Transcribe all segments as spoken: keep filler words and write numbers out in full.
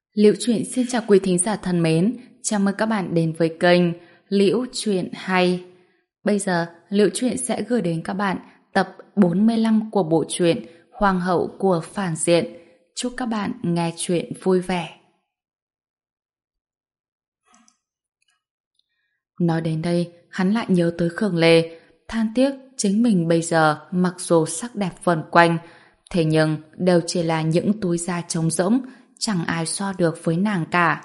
Liễu Chuyện xin chào quý thính giả thân mến, chào mừng các bạn đến với kênh Liễu Chuyện Hay. Bây giờ, Liễu Chuyện sẽ gửi đến các bạn tập bốn mươi lăm của bộ truyện Hoàng hậu của phản diện. Chúc các bạn nghe chuyện vui vẻ. Nói đến đây, hắn lại nhớ tới Khương Lê, than tiếc chính mình bây giờ mặc dù sắc đẹp vần quanh, thế nhưng đều chỉ là những túi da trống rỗng, chẳng ai so được với nàng cả.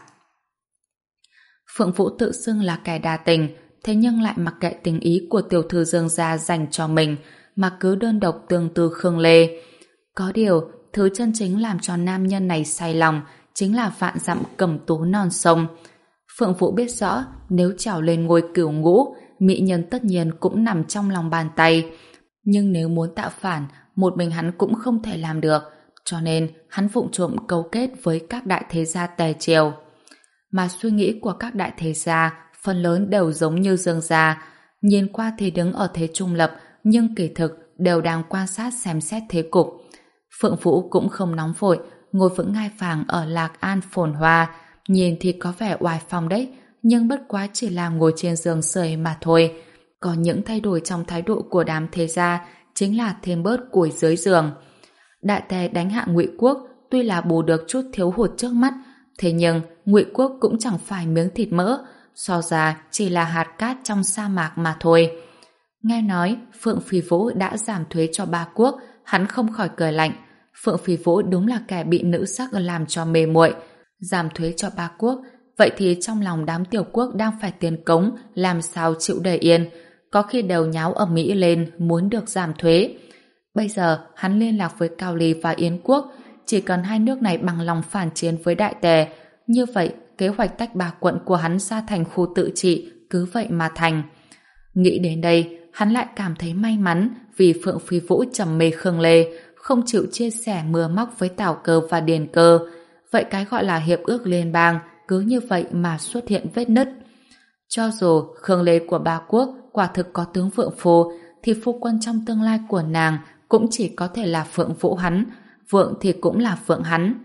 Phượng Vũ tự xưng là kẻ đa tình, thế nhưng lại mặc kệ tình ý của tiểu thư Dương gia dành cho mình, mà cứ đơn độc tương tư Khương Lê. Có điều, thứ chân chính làm cho nam nhân này say lòng chính là vạn dặm cẩm tú non sông. Phượng Vũ biết rõ, nếu trèo lên ngôi cửu ngũ, mỹ nhân tất nhiên cũng nằm trong lòng bàn tay. Nhưng nếu muốn tạo phản, một mình hắn cũng không thể làm được, cho nên hắn vụng trộm cấu kết với các đại thế gia Tề Triều. Mà suy nghĩ của các đại thế gia phần lớn đều giống như Dương gia, nhìn qua thì đứng ở thế trung lập, nhưng kỳ thực đều đang quan sát xem xét thế cục. Phượng Vũ cũng không nóng vội, ngồi vững ngai vàng ở Lạc An phồn hoa, nhìn thì có vẻ oai phong đấy, nhưng bất quá chỉ là ngồi trên giường sưởi mà thôi. Có những thay đổi trong thái độ của đám thế gia chính là thêm bớt củi dưới giường. Đại Tề đánh hạ Ngụy Quốc tuy là bù được chút thiếu hụt trước mắt, thế nhưng Ngụy Quốc cũng chẳng phải miếng thịt mỡ, so ra chỉ là hạt cát trong sa mạc mà thôi. Nghe nói Phượng Phi Vũ đã giảm thuế cho ba quốc, hắn không khỏi cười lạnh. Phượng Phi Vũ đúng là kẻ bị nữ sắc làm cho mê muội. Giảm thuế cho ba quốc, vậy thì trong lòng đám tiểu quốc đang phải tiền cống, làm sao chịu để yên, có khi đều nháo ầm ĩ lên muốn được giảm thuế. Bây giờ hắn liên lạc với Cao Ly và Yến Quốc, chỉ cần hai nước này bằng lòng phản chiến với Đại Tề, như vậy kế hoạch tách ba quận của hắn ra thành khu tự trị cứ vậy mà thành. Nghĩ đến đây, hắn lại cảm thấy may mắn vì Phượng Phi Vũ trầm mê Khương Lê, không chịu chia sẻ mưa móc với Tào Cơ và Điền Cơ. Vậy cái gọi là hiệp ước liên bang cứ như vậy mà xuất hiện vết nứt. Cho dù Khương Lê của ba quốc quả thực có tướng Phượng Phu, thì phu quân trong tương lai của nàng cũng chỉ có thể là Phượng Vũ hắn, Vượng thì cũng là Phượng hắn.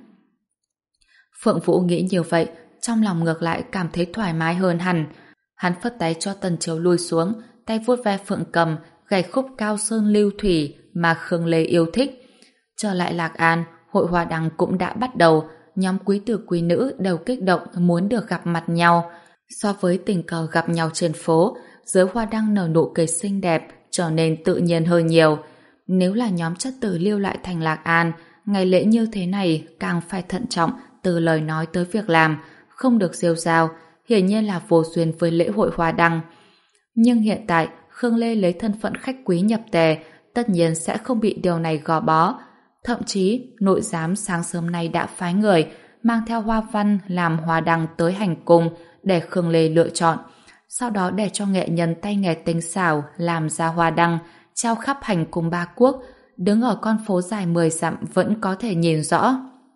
Phượng Vũ nghĩ như vậy, trong lòng ngược lại cảm thấy thoải mái hơn hẳn. Hắn phất tay cho Tần Chiếu lui xuống, tay vuốt ve Phượng Cầm, gảy khúc Cao Sơn Lưu Thủy mà Khương Lê yêu thích. Trở lại Lạc An, hội hoa đăng cũng đã bắt đầu, nhóm quý tử quý nữ đều kích động muốn được gặp mặt nhau. So với tình cờ gặp nhau trên phố, dưới hoa đăng nở nụ cười xinh đẹp trở nên tự nhiên hơn nhiều. Nếu là nhóm chất tử lưu lại thành Lạc An, ngày lễ như thế này càng phải thận trọng từ lời nói tới việc làm, không được rêu rao, hiển nhiên là vô duyên với lễ hội hoa đăng. Nhưng hiện tại, Khương Lê lấy thân phận khách quý nhập Tề, tất nhiên sẽ không bị điều này gò bó. Thậm chí, nội giám sáng sớm nay đã phái người mang theo hoa văn làm hoa đăng tới hành cung để Khương Lê lựa chọn, sau đó để cho nghệ nhân tay nghề tinh xảo làm ra hoa đăng, treo khắp hành cung ba quốc, đứng ở con phố dài mười dặm vẫn có thể nhìn rõ.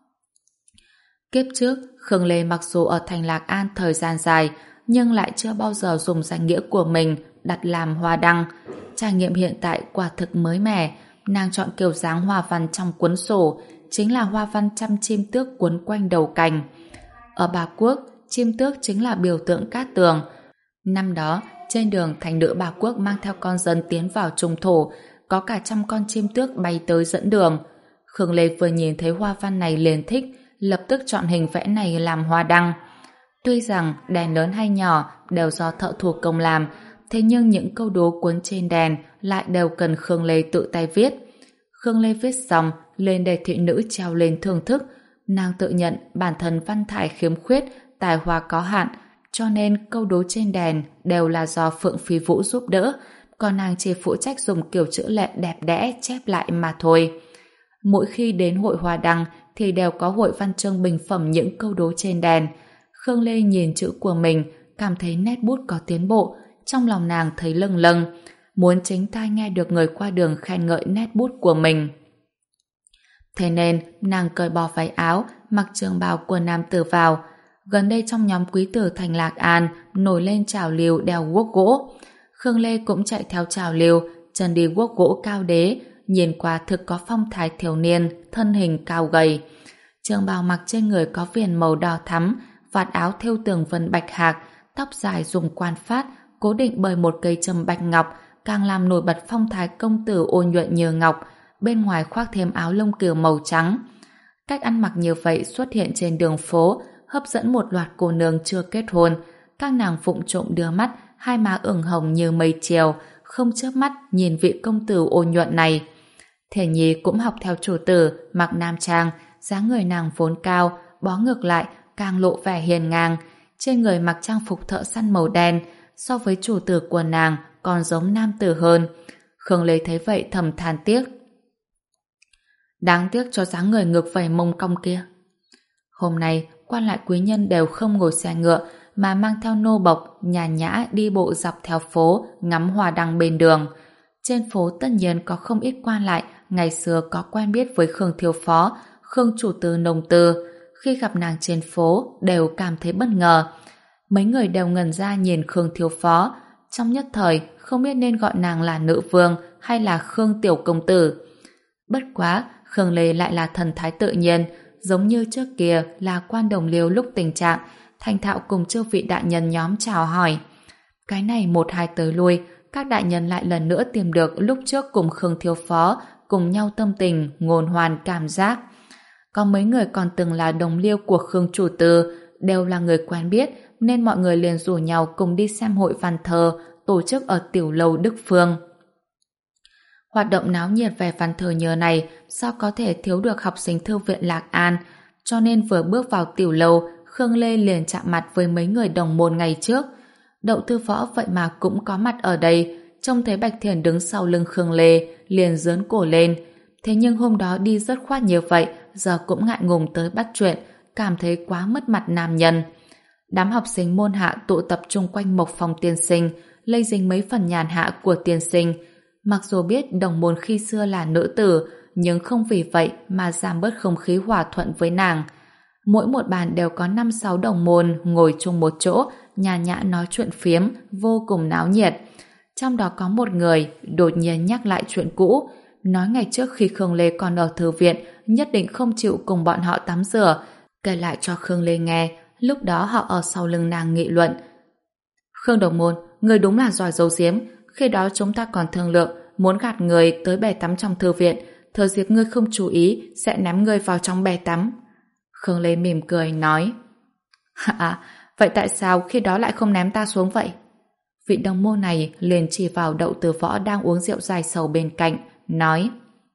Kiếp trước, Khương Lê mặc dù ở thành Lạc An thời gian dài, nhưng lại chưa bao giờ dùng danh nghĩa của mình đặt làm hoa đăng. Trải nghiệm hiện tại quả thực mới mẻ, nàng chọn kiểu dáng hoa văn trong cuốn sổ, chính là hoa văn trăm chim tước quấn quanh đầu cành. Ở Ba Quốc, chim tước chính là biểu tượng cát tường. Năm đó, trên đường thành nữ Ba Quốc mang theo con dân tiến vào trung thổ, có cả trăm con chim tước bay tới dẫn đường. Khương Lê vừa nhìn thấy hoa văn này liền thích, lập tức chọn hình vẽ này làm hoa đăng. Tuy rằng đèn lớn hay nhỏ đều do thợ thủ công làm, thế nhưng những câu đố cuốn trên đèn lại đều cần Khương Lê tự tay viết. Khương Lê viết xong lên để thị nữ treo lên thưởng thức. Nàng tự nhận bản thân văn thải khiếm khuyết, tài hoa có hạn, cho nên câu đố trên đèn đều là do Phượng Phi Vũ giúp đỡ, còn nàng chỉ phụ trách dùng kiểu chữ lệ đẹp đẽ chép lại mà thôi. Mỗi khi đến hội hoa đăng thì đều có hội văn chương bình phẩm những câu đố trên đèn. Khương Lê nhìn chữ của mình, cảm thấy nét bút có tiến bộ, trong lòng nàng thấy lâng lâng, muốn chính tai nghe được người qua đường khen ngợi nét bút của mình. Thế nên, nàng cởi bỏ váy áo, mặc trường bào của nam tử vào. Gần đây trong nhóm quý tử thành Lạc An nổi lên trào lưu đeo guốc gỗ. Khương Lê cũng chạy theo trào lưu, chân đi guốc gỗ cao đế, nhìn qua thực có phong thái thiếu niên, thân hình cao gầy. Trường bào mặc trên người có viền màu đỏ thắm, vạt áo thêu tường vân bạch hạc, tóc dài dùng quan phát, cố định bởi một cây châm bạch ngọc, càng làm nổi bật phong thái công tử ôn nhuận như ngọc, bên ngoài khoác thêm áo lông cừu màu trắng. Cách ăn mặc như vậy xuất hiện trên đường phố, hấp dẫn một loạt cô nương chưa kết hôn. Các nàng vụng trộm đưa mắt, hai má ửng hồng như mây chiều, không chớp mắt nhìn vị công tử ôn nhuận này. Thể Nhi cũng học theo chủ tử, mặc nam trang, dáng người nàng vốn cao, bó ngược lại, càng lộ vẻ hiền ngang. Trên người mặc trang phục thợ săn màu đen, so với chủ tử của nàng còn giống nam tử hơn. Khương Lê thấy vậy thầm than tiếc. Đáng tiếc cho dáng người ngực vảy mông cong kia. Hôm nay, quan lại quý nhân đều không ngồi xe ngựa, mà mang theo nô bộc, nhàn nhã đi bộ dọc theo phố, ngắm hoa đăng bên đường. Trên phố tất nhiên có không ít quan lại, ngày xưa có quen biết với Khương thiếu phó, Khương chủ tư nông tư. Khi gặp nàng trên phố, đều cảm thấy bất ngờ. Mấy người đều ngẩn ra nhìn Khương thiếu phó, trong nhất thời không biết nên gọi nàng là nữ vương hay là Khương tiểu công tử. Bất quá, Khương Lê lại là thần thái tự nhiên, giống như trước kia là quan đồng liêu lúc tình trạng, thành thạo cùng chư vị đại nhân nhóm chào hỏi. Cái này một hai tới lui, các đại nhân lại lần nữa tìm được lúc trước cùng Khương thiếu phó, cùng nhau tâm tình, ngôn hoàn cảm giác. Có mấy người còn từng là đồng liêu của Khương chủ tư, đều là người quen biết, nên mọi người liền rủ nhau cùng đi xem hội văn thơ, tổ chức ở tiểu lầu Đức Phương. Hoạt động náo nhiệt về văn thơ nhờ này sao có thể thiếu được học sinh thư viện Lạc An, cho nên vừa bước vào tiểu lầu, Khương Lê liền chạm mặt với mấy người đồng môn ngày trước. Đậu Tư Võ vậy mà cũng có mặt ở đây, trông thấy Bạch Thiền đứng sau lưng Khương Lê, liền giớn cổ lên. Thế nhưng hôm đó đi rất khoát như vậy, giờ cũng ngại ngùng tới bắt chuyện, cảm thấy quá mất mặt nam nhân. Đám học sinh môn hạ tụ tập chung quanh Mộc Phong tiên sinh, lây dính mấy phần nhàn hạ của tiên sinh. Mặc dù biết đồng môn khi xưa là nữ tử, nhưng không vì vậy mà giảm bớt không khí hòa thuận với nàng. Mỗi một bàn đều có năm sáu đồng môn ngồi chung một chỗ, nhàn nhã nói chuyện phiếm, vô cùng náo nhiệt. Trong đó có một người đột nhiên nhắc lại chuyện cũ, nói ngày trước khi Khương Lê còn ở thư viện, nhất định không chịu cùng bọn họ tắm rửa, kể lại cho Khương Lê nghe. Lúc đó họ ở sau lưng nàng nghị luận. Khương đồng môn, người đúng là giỏi giấu giếm. Khi đó chúng ta còn thương lượng muốn gạt người tới bể tắm trong thư viện, thừa dịp ngươi không chú ý sẽ ném ngươi vào trong bể tắm. Khương Lê mỉm cười nói. À, vậy tại sao khi đó lại không ném ta xuống vậy? Vị đồng môn này liền chỉ vào Đậu Từ Võ đang uống rượu dài sầu bên cạnh, nói.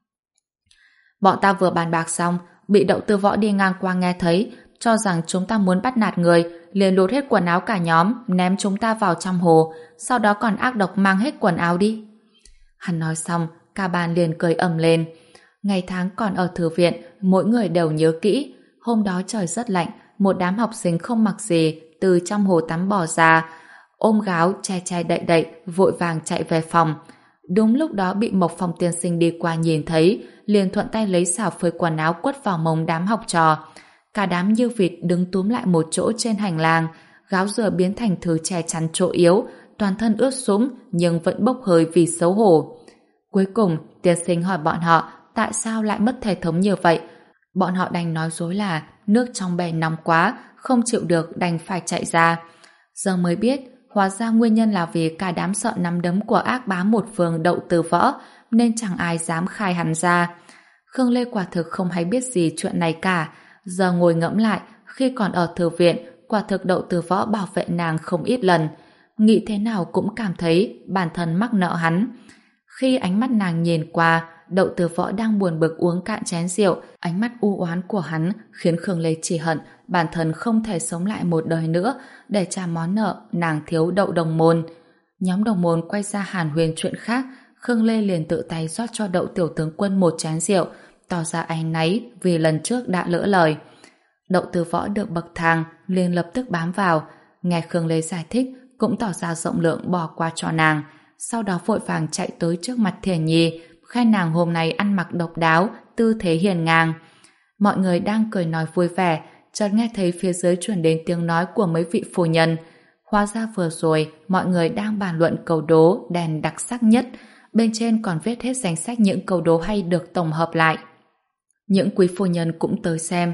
Bọn ta vừa bàn bạc xong, bị Đậu Từ Võ đi ngang qua nghe thấy, cho rằng chúng ta muốn bắt nạt người, liền lột hết quần áo cả nhóm, ném chúng ta vào trong hồ, sau đó còn ác độc mang hết quần áo đi. Hắn nói xong, cả bàn liền cười ầm lên. Ngày tháng còn ở thư viện, mỗi người đều nhớ kỹ. Hôm đó trời rất lạnh, một đám học sinh không mặc gì từ trong hồ tắm bò ra, ôm gáo che che đậy đậy, vội vàng chạy về phòng. Đúng lúc đó bị Mộc Phong tiên sinh đi qua nhìn thấy, liền thuận tay lấy xào phơi quần áo quất vào mông đám học trò. Cả đám như vịt đứng túm lại một chỗ trên hành lang, gáo dừa biến thành thứ che chắn chỗ yếu, toàn thân ướt sũng nhưng vẫn bốc hơi vì xấu hổ. Cuối cùng, tiên sinh hỏi bọn họ tại sao lại mất thể thống như vậy. Bọn họ đành nói dối là nước trong bể nóng quá, không chịu được đành phải chạy ra. Giờ mới biết, hóa ra nguyên nhân là vì cả đám sợ nắm đấm của ác bá một phương Đậu Từ Võ, nên chẳng ai dám khai hắn ra. Khương Lê quả thực không hay biết gì chuyện này cả. Giờ ngồi ngẫm lại, khi còn ở thư viện, quả thực Đậu Từ Võ bảo vệ nàng không ít lần. Nghĩ thế nào cũng cảm thấy bản thân mắc nợ hắn. Khi ánh mắt nàng nhìn qua, Đậu Từ Võ đang buồn bực uống cạn chén rượu, ánh mắt u oán của hắn khiến Khương Lê chỉ hận bản thân không thể sống lại một đời nữa để trả món nợ nàng thiếu Đậu đồng môn. Nhóm đồng môn quay ra hàn huyên chuyện khác, Khương Lê liền tự tay rót cho Đậu tiểu tướng quân một chén rượu, tỏ ra áy náy vì lần trước đã lỡ lời. Đậu Từ Võ được bậc thang liền lập tức bám vào, nghe Khương Lê giải thích cũng tỏ ra rộng lượng bỏ qua cho nàng, sau đó vội vàng chạy tới trước mặt Thiền Nhi, khen nàng hôm nay ăn mặc độc đáo, tư thế hiền ngang. Mọi người đang cười nói vui vẻ, chợt nghe thấy phía dưới truyền đến tiếng nói của mấy vị phu nhân. Hóa ra vừa rồi mọi người đang bàn luận câu đố đèn đặc sắc nhất, bên trên còn viết hết danh sách những câu đố hay được tổng hợp lại. Những quý phu nhân cũng tới xem,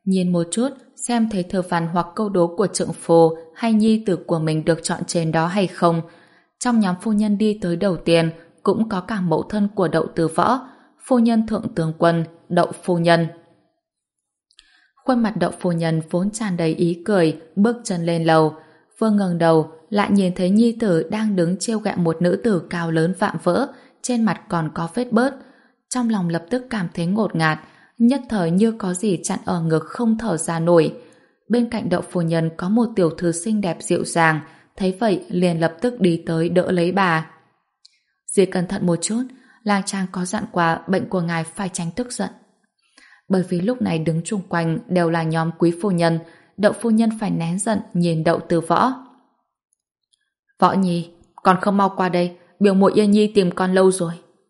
Nhìn một chút, xem thấy thơ văn hoặc câu đố của trượng phu hay nhi tử của mình được chọn trên đó hay không. Trong nhóm phu nhân đi tới đầu tiên cũng có cả mẫu thân của Đậu Từ Võ, phu nhân thượng tướng quân, Đậu phu nhân. Khuôn mặt Đậu phu nhân vốn tràn đầy ý cười, bước chân lên lầu. Vừa ngẩng đầu, lại nhìn thấy nhi tử đang đứng trêu ghẹo một nữ tử cao lớn vạm vỡ, trên mặt còn có vết bớt. Trong lòng lập tức cảm thấy ngột ngạt, nhất thời như có gì chặn ở ngực không thở ra nổi. Bên cạnh Đậu phu nhân có một tiểu thư xinh đẹp dịu dàng, thấy vậy liền lập tức đi tới đỡ lấy bà. Dì cẩn thận một chút, lang trang có dặn qua bệnh của ngài phải tránh tức giận. Bởi vì lúc này đứng chung quanh đều là nhóm quý phu nhân, Đậu phu nhân phải nén giận nhìn Đậu Từ Võ. Võ Nhi, con không mau qua đây, biểu muội Yên Nhi tìm con lâu rồi.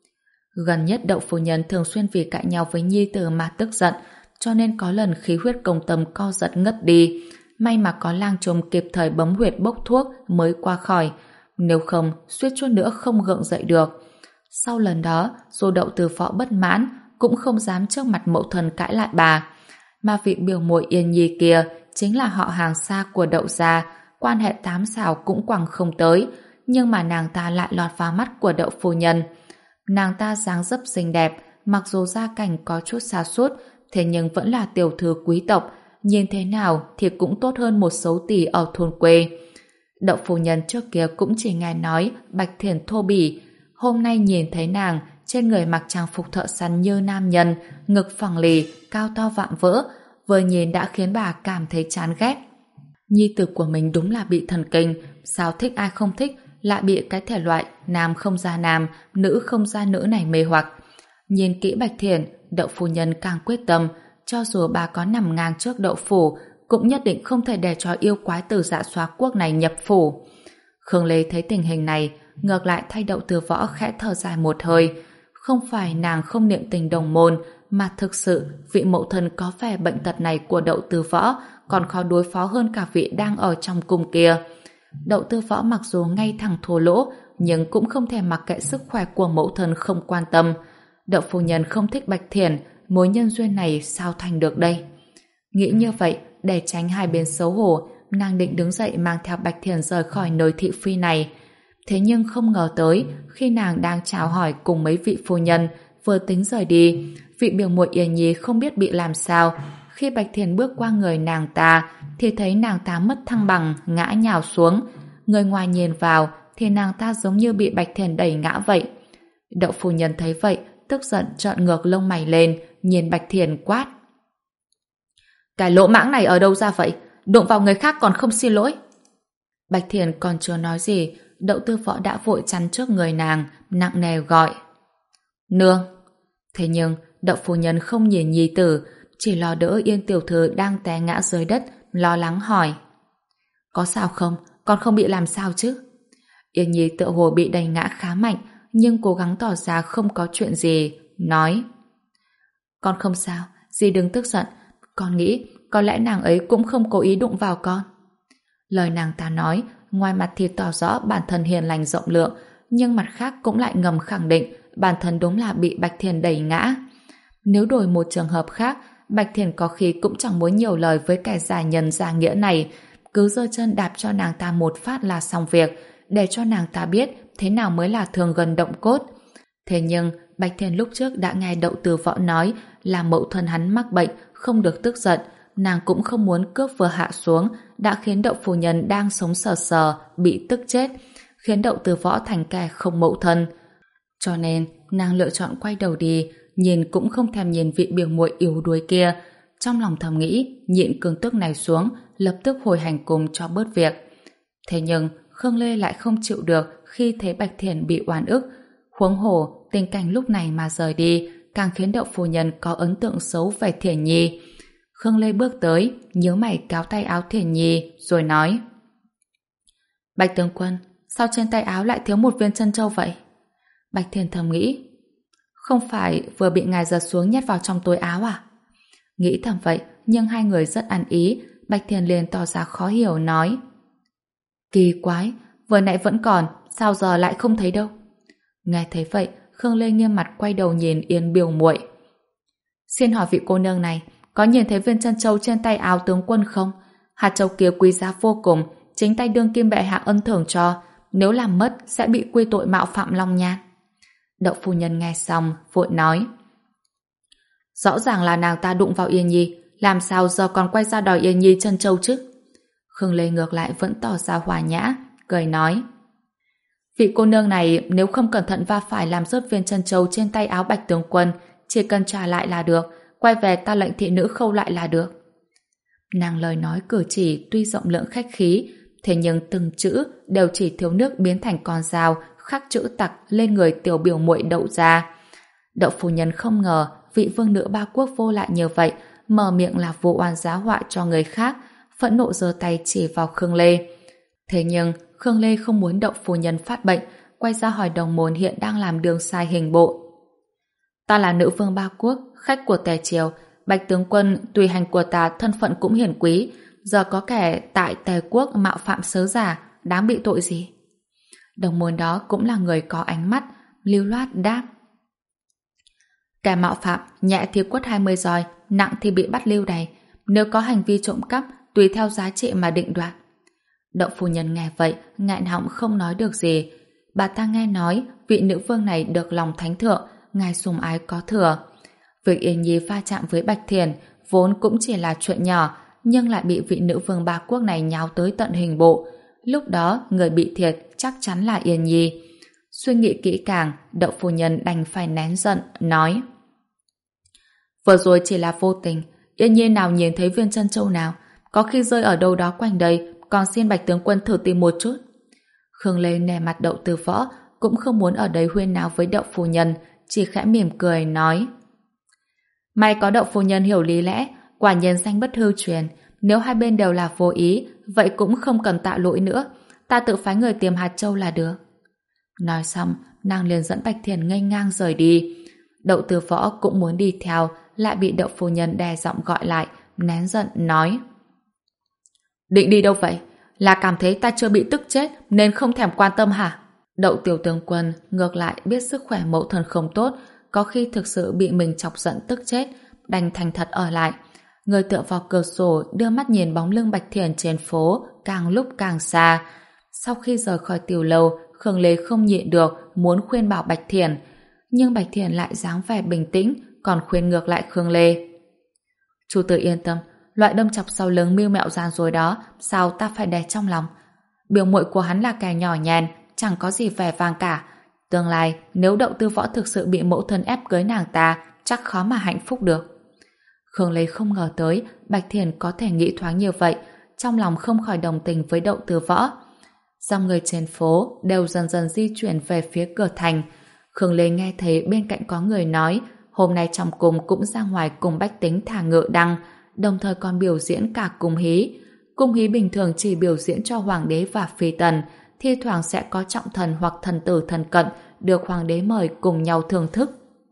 Gần nhất Đậu phu nhân thường xuyên vì cãi nhau với nhi tử mà tức giận, cho nên có lần khí huyết công tâm co giật ngất đi. May mà có lang trùm kịp thời bấm huyệt bốc thuốc mới qua khỏi, nếu không suýt chút nữa không gượng dậy được. Sau lần đó, dù Đậu Từ Võ bất mãn, cũng không dám trước mặt mẫu thân cãi lại bà. Mà vị biểu muội Yên Nhi kia chính là họ hàng xa của Đậu gia, quan hệ tám xào cũng quẳng không tới, nhưng mà nàng ta lại lọt vào mắt của Đậu phu nhân. Nàng ta dáng dấp xinh đẹp, mặc dù gia cảnh có chút xa sút, thế nhưng vẫn là tiểu thư quý tộc, nhìn thế nào thì cũng tốt hơn một số tỷ ở thôn quê. Đậu phu nhân trước kia cũng chỉ nghe nói Bạch Thiển thô bỉ, hôm nay nhìn thấy nàng trên người mặc trang phục thợ săn như nam nhân, ngực phẳng lì, cao to vạm vỡ, vừa nhìn đã khiến bà cảm thấy chán ghét. Nhi tử của mình đúng là bị thần kinh, sao thích ai không thích, lại bị cái thể loại nam không ra nam, nữ không ra nữ này mê hoặc. Nhìn kỹ Bạch Thiển, Đậu phu nhân càng quyết tâm, cho dù bà có nằm ngang trước Đậu phủ, cũng nhất định không thể để cho yêu quái tử Dạ Xoa Quốc này nhập phủ. Khương Lê thấy tình hình này, ngược lại thay Đậu Từ Võ khẽ thở dài một hơi. Không phải nàng không niệm tình đồng môn, mà thực sự vị mẫu thân có vẻ bệnh tật này của Đậu Từ Võ còn khó đối phó hơn cả vị đang ở trong cung kia. Đậu Từ Võ mặc dù ngay thẳng thua lỗ, nhưng cũng không thể mặc kệ sức khỏe của mẫu thân không quan tâm. Đậu phu nhân không thích Bạch Thiển, mối nhân duyên này sao thành được đây? Nghĩ như vậy, để tránh hai bên xấu hổ, nàng định đứng dậy mang theo Bạch Thiển rời khỏi nơi thị phi này. Thế nhưng không ngờ tới, khi nàng đang chào hỏi cùng mấy vị phu nhân, vừa tính rời đi, vị biểu muội Yên Nhi không biết bị làm sao. Khi Bạch Thiển bước qua người nàng ta, thì thấy nàng ta mất thăng bằng, ngã nhào xuống. Người ngoài nhìn vào, thì nàng ta giống như bị Bạch Thiển đẩy ngã vậy. Đậu phu nhân thấy vậy, tức giận trợn ngược lông mày lên, nhìn Bạch Thiển quát. Cái lỗ mãng này ở đâu ra vậy? Đụng vào người khác còn không xin lỗi. Bạch Thiển còn chưa nói gì, Đậu Từ Võ đã vội chắn trước người nàng, nặng nề gọi. Nương! Thế nhưng, Đậu phu nhân không nhìn nhi tử, chỉ lo đỡ Yên tiểu thư đang té ngã dưới đất, lo lắng hỏi. Có sao không? Con không bị làm sao chứ? Yên Nhi tựa hồ bị đẩy ngã khá mạnh, nhưng cố gắng tỏ ra không có chuyện gì, nói. Con không sao, dì đừng tức giận, con nghĩ có lẽ nàng ấy cũng không cố ý đụng vào con. Lời nàng ta nói, ngoài mặt thì tỏ rõ bản thân hiền lành rộng lượng, nhưng mặt khác cũng lại ngầm khẳng định bản thân đúng là bị Bạch Thiển đẩy ngã. Nếu đổi một trường hợp khác, Bạch Thiển có khi cũng chẳng muốn nhiều lời với kẻ giả nhân giả nghĩa này, cứ giơ chân đạp cho nàng ta một phát là xong việc, để cho nàng ta biết thế nào mới là thương gần động cốt. Thế nhưng, Bạch Thiển lúc trước đã nghe Đậu Từ Võ nói là mẫu thân hắn mắc bệnh, không được tức giận, nàng cũng không muốn cướp vừa hạ xuống, đã khiến Đậu phu nhân đang sống sờ sờ, bị tức chết, khiến Đậu Từ Võ thành kẻ không mẫu thân. Cho nên, nàng lựa chọn quay đầu đi, nhìn cũng không thèm nhìn vị biểu muội yếu đuối kia. Trong lòng thầm nghĩ, nhịn cương tức này xuống, lập tức hồi hành cùng cho bớt việc. Thế nhưng, Khương Lê lại không chịu được khi thấy Bạch Thiển bị oan ức. Huống hồ, tình cảnh lúc này mà rời đi, càng khiến Đậu phu nhân có ấn tượng xấu về Thiển Nhi. Khương Lê bước tới, nhớ mày kéo tay áo Thiển Nhi, rồi nói. Bạch tướng quân, sao trên tay áo lại thiếu một viên trân châu vậy? Bạch Thiển thầm nghĩ, không phải vừa bị ngài giật xuống nhét vào trong túi áo à? Nghĩ thầm vậy, nhưng hai người rất ăn ý, Bạch Thiển liền tỏ ra khó hiểu nói. Kỳ quái, vừa nãy vẫn còn, sao giờ lại không thấy đâu? Nghe thấy vậy, Khương Lê nghiêm mặt quay đầu nhìn Yên biểu muội. Xin hỏi vị cô nương này, có nhìn thấy viên chân châu trên tay áo tướng quân không? Hạt châu kia quý giá vô cùng, chính tay đương kim bệ hạ ân thưởng cho, nếu làm mất sẽ bị quy tội mạo phạm Long Nhan. Đậu phu nhân nghe xong, vội nói. Rõ ràng là nàng ta đụng vào Yên Nhi, làm sao giờ còn quay ra đòi Yên Nhi chân châu chứ? Khương Lê ngược lại vẫn tỏ ra hòa nhã, cười nói. Vị cô nương này nếu không cẩn thận va phải làm rớt viên chân châu trên tay áo Bạch tướng quân, chỉ cần trả lại là được, quay về ta lệnh thị nữ khâu lại là được. Nàng lời nói cử chỉ tuy rộng lượng khách khí, thế nhưng từng chữ đều chỉ thiếu nước biến thành con dao khắc chữ tặc lên người tiểu biểu muội Đậu gia. Đậu phu nhân không ngờ vị vương nữ ba quốc vô lại như vậy, mở miệng là vô oan giá họa cho người khác, phẫn nộ giơ tay chỉ vào Khương Lê. Thế nhưng Khương Lê không muốn Đậu phu nhân phát bệnh, quay ra hỏi đồng môn hiện đang làm đường sai hình bộ. Ta là nữ vương ba quốc, khách của Tề triều, Bạch tướng quân tùy hành của ta thân phận cũng hiển quý, giờ có kẻ tại Tề quốc mạo phạm sớ giả, đáng bị tội gì? Đồng môn đó cũng là người có ánh mắt, lưu loát đáp. Kẻ mạo phạm, nhẹ thì quất hai mươi roi, nặng thì bị bắt lưu đày, nếu có hành vi trộm cắp, tùy theo giá trị mà định đoạt. Đậu phu nhân nghe vậy, ngại họng không nói được gì. Bà ta nghe nói vị nữ vương này được lòng thánh thượng, ngài sủng ái có thừa. Việc Yên Nhi va chạm với Bạch Thiền vốn cũng chỉ là chuyện nhỏ, nhưng lại bị vị nữ vương ba quốc này nháo tới tận hình bộ. Lúc đó người bị thiệt chắc chắn là Yên Nhi. Suy nghĩ kỹ càng, Đậu phu nhân đành phải nén giận, nói: vừa rồi chỉ là vô tình, Yên Nhi nào nhìn thấy viên chân châu nào, có khi rơi ở đâu đó quanh đây, còn xin Bạch tướng quân thử tìm một chút. Khương Lê nề mặt Đậu Từ Võ, cũng không muốn ở đây huyên náo với Đậu phu nhân, chỉ khẽ mỉm cười nói: may có Đậu phu nhân hiểu lý lẽ, quả nhiên danh bất hư truyền, nếu hai bên đều là vô ý, vậy cũng không cần tạ lỗi nữa, ta tự phái người tìm hạt châu là được. Nói xong, nàng liền dẫn Bạch Thiền nghênh ngang rời đi. Đậu Từ Võ cũng muốn đi theo, lại bị Đậu phu nhân đè giọng gọi lại, nén giận nói: định đi đâu vậy? Là cảm thấy ta chưa bị tức chết nên không thèm quan tâm hả? Đậu tiểu tướng quân ngược lại biết sức khỏe mẫu thân không tốt, có khi thực sự bị mình chọc giận tức chết, đành thành thật ở lại. Người tựa vào cửa sổ đưa mắt nhìn bóng lưng Bạch Thiền trên phố càng lúc càng xa. Sau khi rời khỏi tiểu lầu, Khương Lê không nhịn được muốn khuyên bảo Bạch Thiền, nhưng Bạch Thiền lại dáng vẻ bình tĩnh, còn khuyên ngược lại Khương Lê: chủ tử yên tâm, loại đâm chọc sau lưng mưu mẹo gian rồi đó, sao ta phải đè trong lòng? Biểu muội của hắn là kẻ nhỏ nhàn, chẳng có gì vẻ vang cả. Tương lai nếu Đậu Tư Võ thực sự bị mẫu thân ép cưới nàng ta, chắc khó mà hạnh phúc được. Khương Lê không ngờ tới Bạch Thiền có thể nghĩ thoáng như vậy, trong lòng không khỏi đồng tình với Đậu Tư Võ. Dòng người trên phố đều dần dần di chuyển về phía cửa thành. Khương Lê nghe thấy bên cạnh có người nói hôm nay trong cung cũng ra ngoài cùng bách tính thả ngựa đăng, đồng thời còn biểu diễn cả cung hí. Cung hí bình thường chỉ biểu diễn cho hoàng đế và phi tần, thi thoảng sẽ có trọng thần hoặc thần tử thần cận được hoàng đế mời cùng nhau thưởng thức.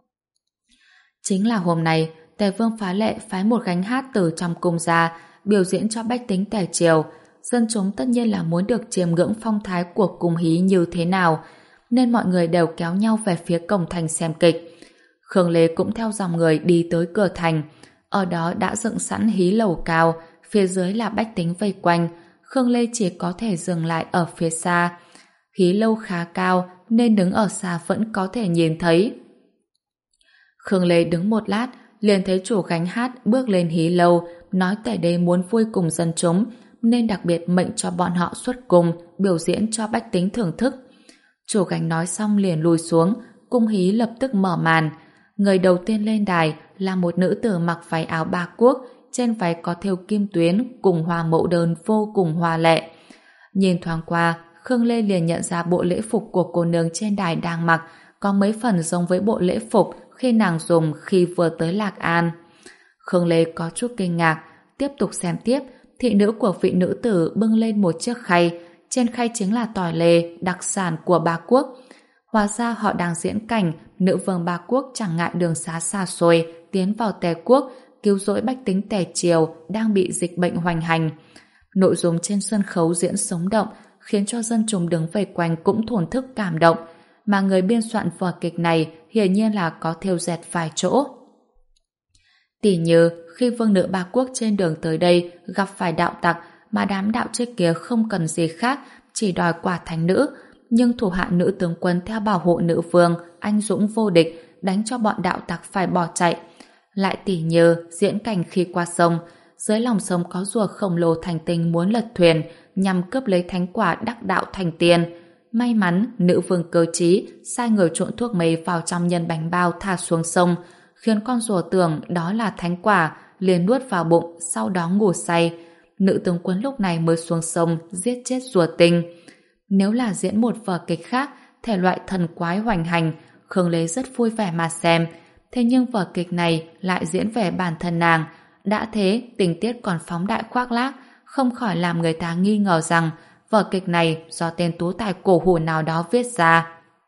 Chính là hôm nay, Tề Vương Phá Lệ phái một gánh hát từ trong cung ra, biểu diễn cho bách tính Tề triều. Dân chúng tất nhiên là muốn được chiêm ngưỡng phong thái của cung hí như thế nào, nên mọi người đều kéo nhau về phía cổng thành xem kịch. Khương Lê cũng theo dòng người đi tới cửa thành. Ở đó đã dựng sẵn hí lầu cao, phía dưới là bách tính vây quanh. Khương Lê chỉ có thể dừng lại ở phía xa. Hí lâu khá cao nên đứng ở xa vẫn có thể nhìn thấy. Khương Lê đứng một lát, liền thấy chủ gánh hát bước lên hí lâu, nói Tề Đế muốn vui cùng dân chúng, nên đặc biệt mệnh cho bọn họ xuất cung biểu diễn cho bách tính thưởng thức. Chủ gánh nói xong liền lùi xuống, cung hí lập tức mở màn. Người đầu tiên lên đài là một nữ tử mặc váy áo ba quốc, trên váy có thêu kim tuyến cùng hoa mẫu đơn vô cùng hoa lệ. Nhìn thoáng qua, Khương Lê liền nhận ra bộ lễ phục của cô nương trên đài đang mặc có mấy phần giống với bộ lễ phục khi nàng dùng khi vừa tới Lạc An. Khương Lê có chút kinh ngạc, tiếp tục xem tiếp. Thị nữ của vị nữ tử bưng lên một chiếc khay, trên khay chính là tỏi lê, đặc sản của ba quốc. Hóa ra họ đang diễn cảnh nữ vương ba quốc chẳng ngại đường xá xa xôi tiến vào Tề quốc, cứu rỗi bách tính Tề triều đang bị dịch bệnh hoành hành. Nội dung trên sân khấu diễn sống động, khiến cho dân chúng đứng vây quanh cũng thổn thức cảm động, mà người biên soạn vở kịch này hiển nhiên là có thêu dệt vài chỗ. Tỉ như khi vương nữ ba quốc trên đường tới đây gặp phải đạo tặc mà đám đạo trích kia không cần gì khác, chỉ đòi quả thánh nữ, nhưng thủ hạ nữ tướng quân theo bảo hộ nữ vương anh dũng vô địch, đánh cho bọn đạo tặc phải bỏ chạy. Lại tỉ như diễn cảnh khi qua sông, dưới lòng sông có rùa khổng lồ thành tinh muốn lật thuyền nhằm cướp lấy thánh quả đắc đạo thành tiên. May mắn nữ vương cơ trí sai người trộn thuốc mê vào trong nhân bánh bao thả xuống sông, khiến con rùa tưởng đó là thánh quả, liền nuốt vào bụng, sau đó ngủ say. Nữ tướng quân lúc này mới xuống sông giết chết rùa tinh. Nếu là diễn một vở kịch khác, thể loại thần quái hoành hành, Khương Lê rất vui vẻ mà xem. Thế nhưng vở kịch này lại diễn về bản thân nàng. Đã thế, tình tiết còn phóng đại khoác lác, không khỏi làm người ta nghi ngờ rằng vở kịch này do tên tú tài cổ hủ nào đó viết ra.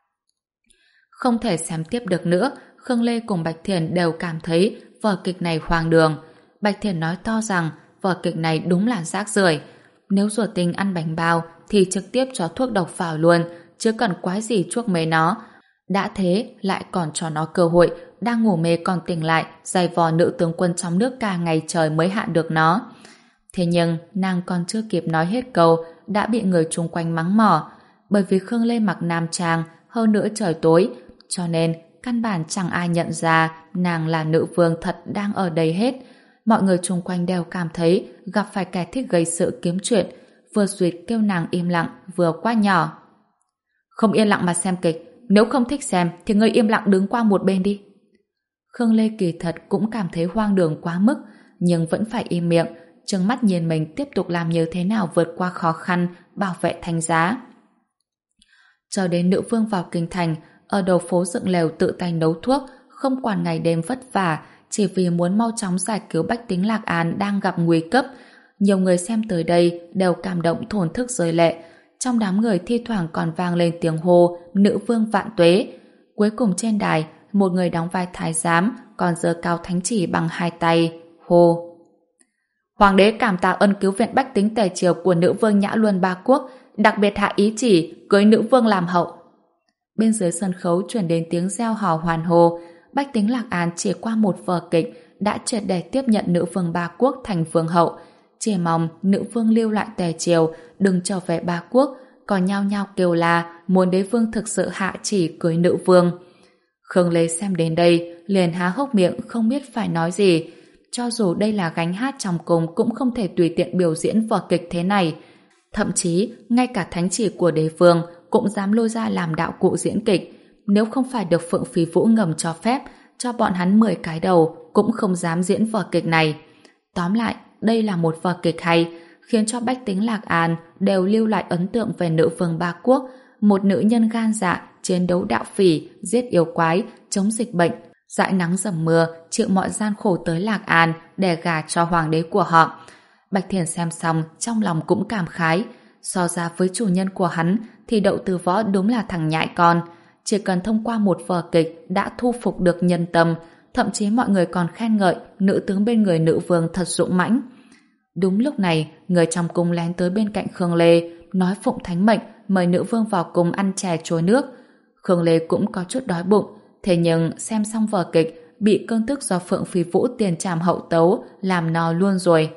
Không thể xem tiếp được nữa, Khương Lê cùng Bạch Thiền đều cảm thấy vở kịch này hoang đường. Bạch Thiền nói to rằng vở kịch này đúng là rác rưởi. Nếu rùa tinh ăn bánh bao thì trực tiếp cho thuốc độc vào luôn, chứ cần quái gì chuốc mê nó. Đã thế lại còn cho nó cơ hội, đang ngủ mê còn tỉnh lại, giày vò nữ tướng quân trong nước cả ngày trời mới hạ được nó. Thế nhưng nàng còn chưa kịp nói hết câu đã bị người chung quanh mắng mỏ, bởi vì Khương Lê mặc nam trang, hơn nữa trời tối, cho nên căn bản chẳng ai nhận ra nàng là nữ vương thật đang ở đây hết. Mọi người chung quanh đều cảm thấy gặp phải kẻ thích gây sự kiếm chuyện, vừa duyệt kêu nàng im lặng, vừa quát nhỏ: "Không yên lặng mà xem kịch, nếu không thích xem thì ngươi im lặng đứng qua một bên đi." Khương Lê kỳ thật cũng cảm thấy hoang đường quá mức, nhưng vẫn phải im miệng, trừng mắt nhìn mình tiếp tục làm như thế nào vượt qua khó khăn, bảo vệ thánh giá. Cho đến nữ vương vào kinh thành, ở đầu phố dựng lều tự tay nấu thuốc, không quản ngày đêm vất vả, chỉ vì muốn mau chóng giải cứu bách tính Lạc An đang gặp nguy cấp. Nhiều người xem tới đây đều cảm động thổn thức rơi lệ. Trong đám người thi thoảng còn vang lên tiếng hô "Nữ vương vạn tuế". Cuối cùng trên đài, một người đóng vai thái giám còn giơ cao thánh chỉ bằng hai tay, hô: "Hoàng đế cảm tạ ân cứu viện bách tính tề triều của nữ vương Nhã Luân Ba Quốc, đặc biệt hạ ý chỉ cưới nữ vương làm hậu." Bên dưới sân khấu truyền đến tiếng reo hò hoàn hô. Bách tính Lạc An chỉ qua một vở kịch đã triệt để tiếp nhận nữ vương Ba Quốc thành vương hậu. Chỉ mong nữ vương lưu lại tề triều, đừng trở về Ba Quốc, còn nhao nhao kêu la muốn đế vương thực sự hạ chỉ cưới nữ vương. Khương Lê xem đến đây liền há hốc miệng không biết phải nói gì. Cho dù đây là gánh hát trong cung cũng không thể tùy tiện biểu diễn vở kịch thế này. Thậm chí ngay cả thánh chỉ của đế vương cũng dám lôi ra làm đạo cụ diễn kịch. Nếu không phải được Phượng Phí Vũ ngầm cho phép, cho bọn hắn mười cái đầu cũng không dám diễn vở kịch này. Tóm lại, đây là một vở kịch hay, khiến cho bách tính Lạc An đều lưu lại ấn tượng về nữ vương Ba Quốc, một nữ nhân gan dạ, chiến đấu đạo phỉ, giết yêu quái, chống dịch bệnh, dãi nắng dầm mưa, chịu mọi gian khổ tới Lạc An để gả cho hoàng đế của họ. Bạch Thiền xem xong trong lòng cũng cảm khái. So ra với chủ nhân của hắn thì Đậu Từ Võ đúng là thằng nhãi con. Chỉ cần thông qua một vở kịch đã thu phục được nhân tâm, thậm chí mọi người còn khen ngợi nữ tướng bên người nữ vương thật dũng mãnh. Đúng lúc này, người trong cung lén tới bên cạnh Khương Lê, nói phụng thánh mệnh mời nữ vương vào cung ăn chè trôi nước. Khương Lê cũng có chút đói bụng, thế nhưng xem xong vở kịch bị cơn tức do Phượng Phí Vũ tiền trảm hậu tấu làm no luôn rồi.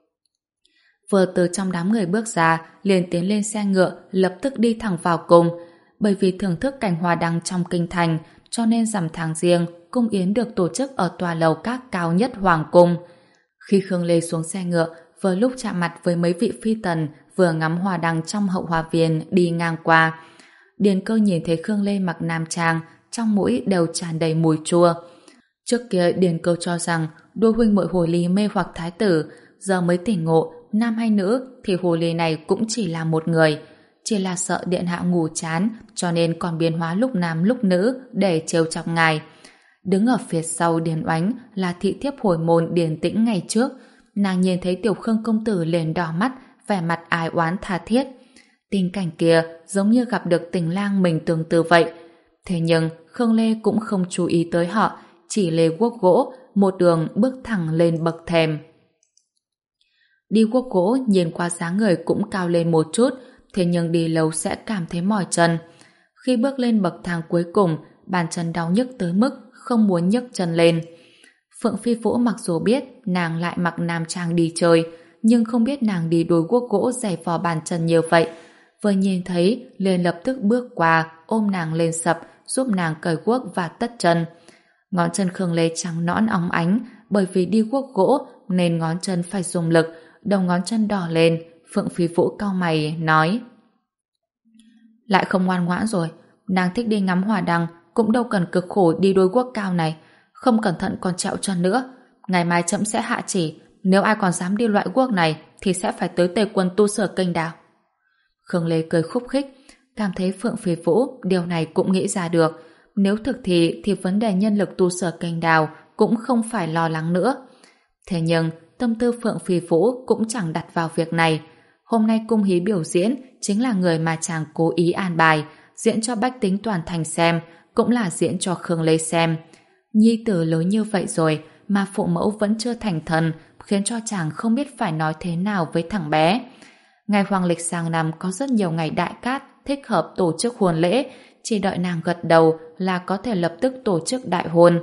Vừa từ trong đám người bước ra, liền tiến lên xe ngựa, lập tức đi thẳng vào cung. Bởi vì thưởng thức cảnh hoa đăng trong kinh thành, cho nên rằm tháng riêng, cung yến được tổ chức ở tòa lầu các cao nhất hoàng cung. Khi Khương Lê xuống xe ngựa, vừa lúc chạm mặt với mấy vị phi tần vừa ngắm hoa đăng trong hậu hoa viên đi ngang qua. Điền Cơ nhìn thấy Khương Lê mặc nam trang, trong mũi đều tràn đầy mùi chua. Trước kia Điền Cơ cho rằng đôi huynh muội hồ ly mê hoặc thái tử, giờ mới tỉnh ngộ, nam hay nữ thì hồ ly này cũng chỉ là một người, chỉ là sợ điện hạ ngủ chán cho nên còn biến hóa lúc nam lúc nữ để trêu chọc ngài. Đứng ở phía sau Điền Oánh là thị thiếp hồi môn Điền Tĩnh ngày trước, nàng nhìn thấy Tiểu Khương công tử liền đỏ mắt, vẻ mặt ai oán tha thiết. Tình cảnh kia giống như gặp được tình lang mình tương tư vậy. Thế nhưng Khương Lê cũng không chú ý tới họ, chỉ lê guốc gỗ, một đường bước thẳng lên bậc thềm. Đi guốc gỗ nhìn qua dáng người cũng cao lên một chút, thế nhưng đi lâu sẽ cảm thấy mỏi chân. Khi bước lên bậc thang cuối cùng, bàn chân đau nhức tới mức không muốn nhấc chân lên. Phượng Phi Vũ mặc dù biết nàng lại mặc nam trang đi chơi, nhưng không biết nàng đi đôi guốc gỗ giày vò bàn chân như vậy. Vừa nhìn thấy, liền lập tức bước qua, ôm nàng lên sập, giúp nàng cởi guốc và tất chân. Ngón chân Khương Lê trắng nõn óng ánh, bởi vì đi guốc gỗ nên ngón chân phải dùng lực, đầu ngón chân đỏ lên. Phượng Phi Vũ cau mày, nói: lại không ngoan ngoãn rồi, nàng thích đi ngắm hoa đăng, cũng đâu cần cực khổ đi đôi guốc cao này, không cẩn thận còn trẹo chân nữa. Ngày mai trẫm sẽ hạ chỉ, nếu ai còn dám đi loại guốc này thì sẽ phải tới Tề Quân tu sửa kênh đào. Khương Lê cười khúc khích, cảm thấy Phượng Phi Vũ điều này cũng nghĩ ra được. Nếu thực thì thì vấn đề nhân lực tu sửa kênh đào cũng không phải lo lắng nữa. Thế nhưng tâm tư Phượng Phi Vũ cũng chẳng đặt vào việc này. Hôm nay cung hí biểu diễn chính là người mà chàng cố ý an bài, diễn cho bách tính toàn thành xem, cũng là diễn cho Khương Lê xem. Nhi tử lớn như vậy rồi mà phụ mẫu vẫn chưa thành thần, khiến cho chàng không biết phải nói thế nào với thằng bé. Ngày hoàng lịch sang năm có rất nhiều ngày đại cát thích hợp tổ chức hôn lễ, chỉ đợi nàng gật đầu là có thể lập tức tổ chức đại hôn.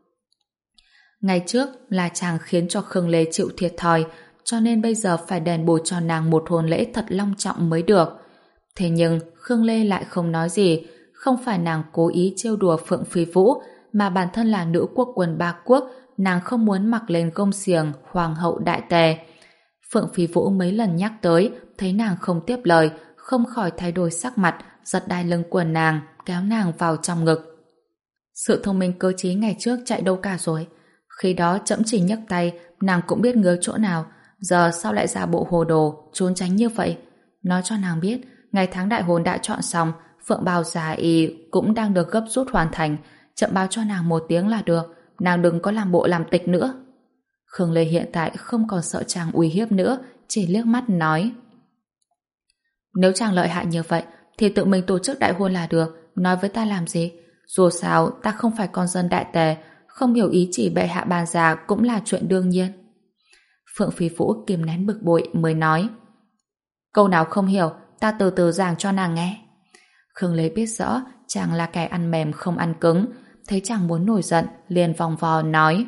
Ngày trước là chàng khiến cho Khương Lê chịu thiệt thòi, cho nên bây giờ phải đền bù cho nàng một hôn lễ thật long trọng mới được. Thế nhưng Khương Lê lại không nói gì, không phải nàng cố ý trêu đùa Phượng Phi Vũ, mà bản thân là nữ quốc quân ba quốc, nàng không muốn mặc lên gông xiềng hoàng hậu đại tề. Phượng Phi Vũ mấy lần nhắc tới, thấy nàng không tiếp lời, không khỏi thay đổi sắc mặt, giật đai lưng quần nàng, kéo nàng vào trong ngực. Sự thông minh cơ trí ngày trước chạy đâu cả rồi. Khi đó trẫm chỉ nhấc tay, nàng cũng biết ngứa chỗ nào, giờ sao lại ra bộ hồ đồ, trốn tránh như vậy? Nói cho nàng biết, ngày tháng đại hôn đã chọn xong, Phượng Bào Già y cũng đang được gấp rút hoàn thành, chậm báo cho nàng một tiếng là được, nàng đừng có làm bộ làm tịch nữa. Khương Lê hiện tại không còn sợ chàng uy hiếp nữa, chỉ liếc mắt nói: nếu chàng lợi hại như vậy thì tự mình tổ chức đại hôn là được, nói với ta làm gì? Dù sao ta không phải con dân đại tề, không hiểu ý chỉ bệ hạ bàn già cũng là chuyện đương nhiên. Phượng Phi Vũ kìm nén bực bội mới nói: câu nào không hiểu ta từ từ giảng cho nàng nghe. Khương Lê biết rõ chàng là kẻ ăn mềm không ăn cứng, thấy chàng muốn nổi giận liền vòng vò nói: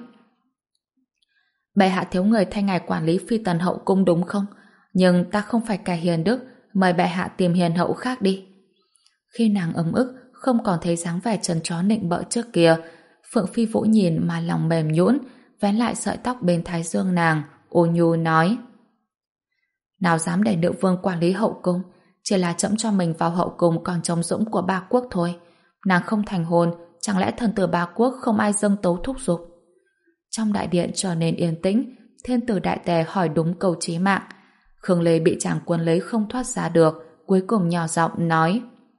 bệ hạ thiếu người thay ngài quản lý phi tần hậu cung đúng không? Nhưng ta không phải kẻ hiền đức, mời bệ hạ tìm hiền hậu khác đi. Khi nàng ấm ức không còn thấy dáng vẻ trần chó nịnh bợ trước kia, Phượng Phi Vũ nhìn mà lòng mềm nhũn, vén lại sợi tóc bên thái dương nàng, ôn nhu nói: nào dám để nữ vương quản lý hậu cung, chỉ là trẫm cho mình vào hậu cung còn trống rỗng của ba quốc thôi. Nàng không thành hôn, chẳng lẽ thần tử ba quốc không ai dâng tấu thúc giục? Trong đại điện trở nên yên tĩnh, thiên tử đại tề hỏi đúng câu chí mạng. Khương Lê bị chàng quân lấy không thoát ra được, cuối cùng nhỏ giọng nói: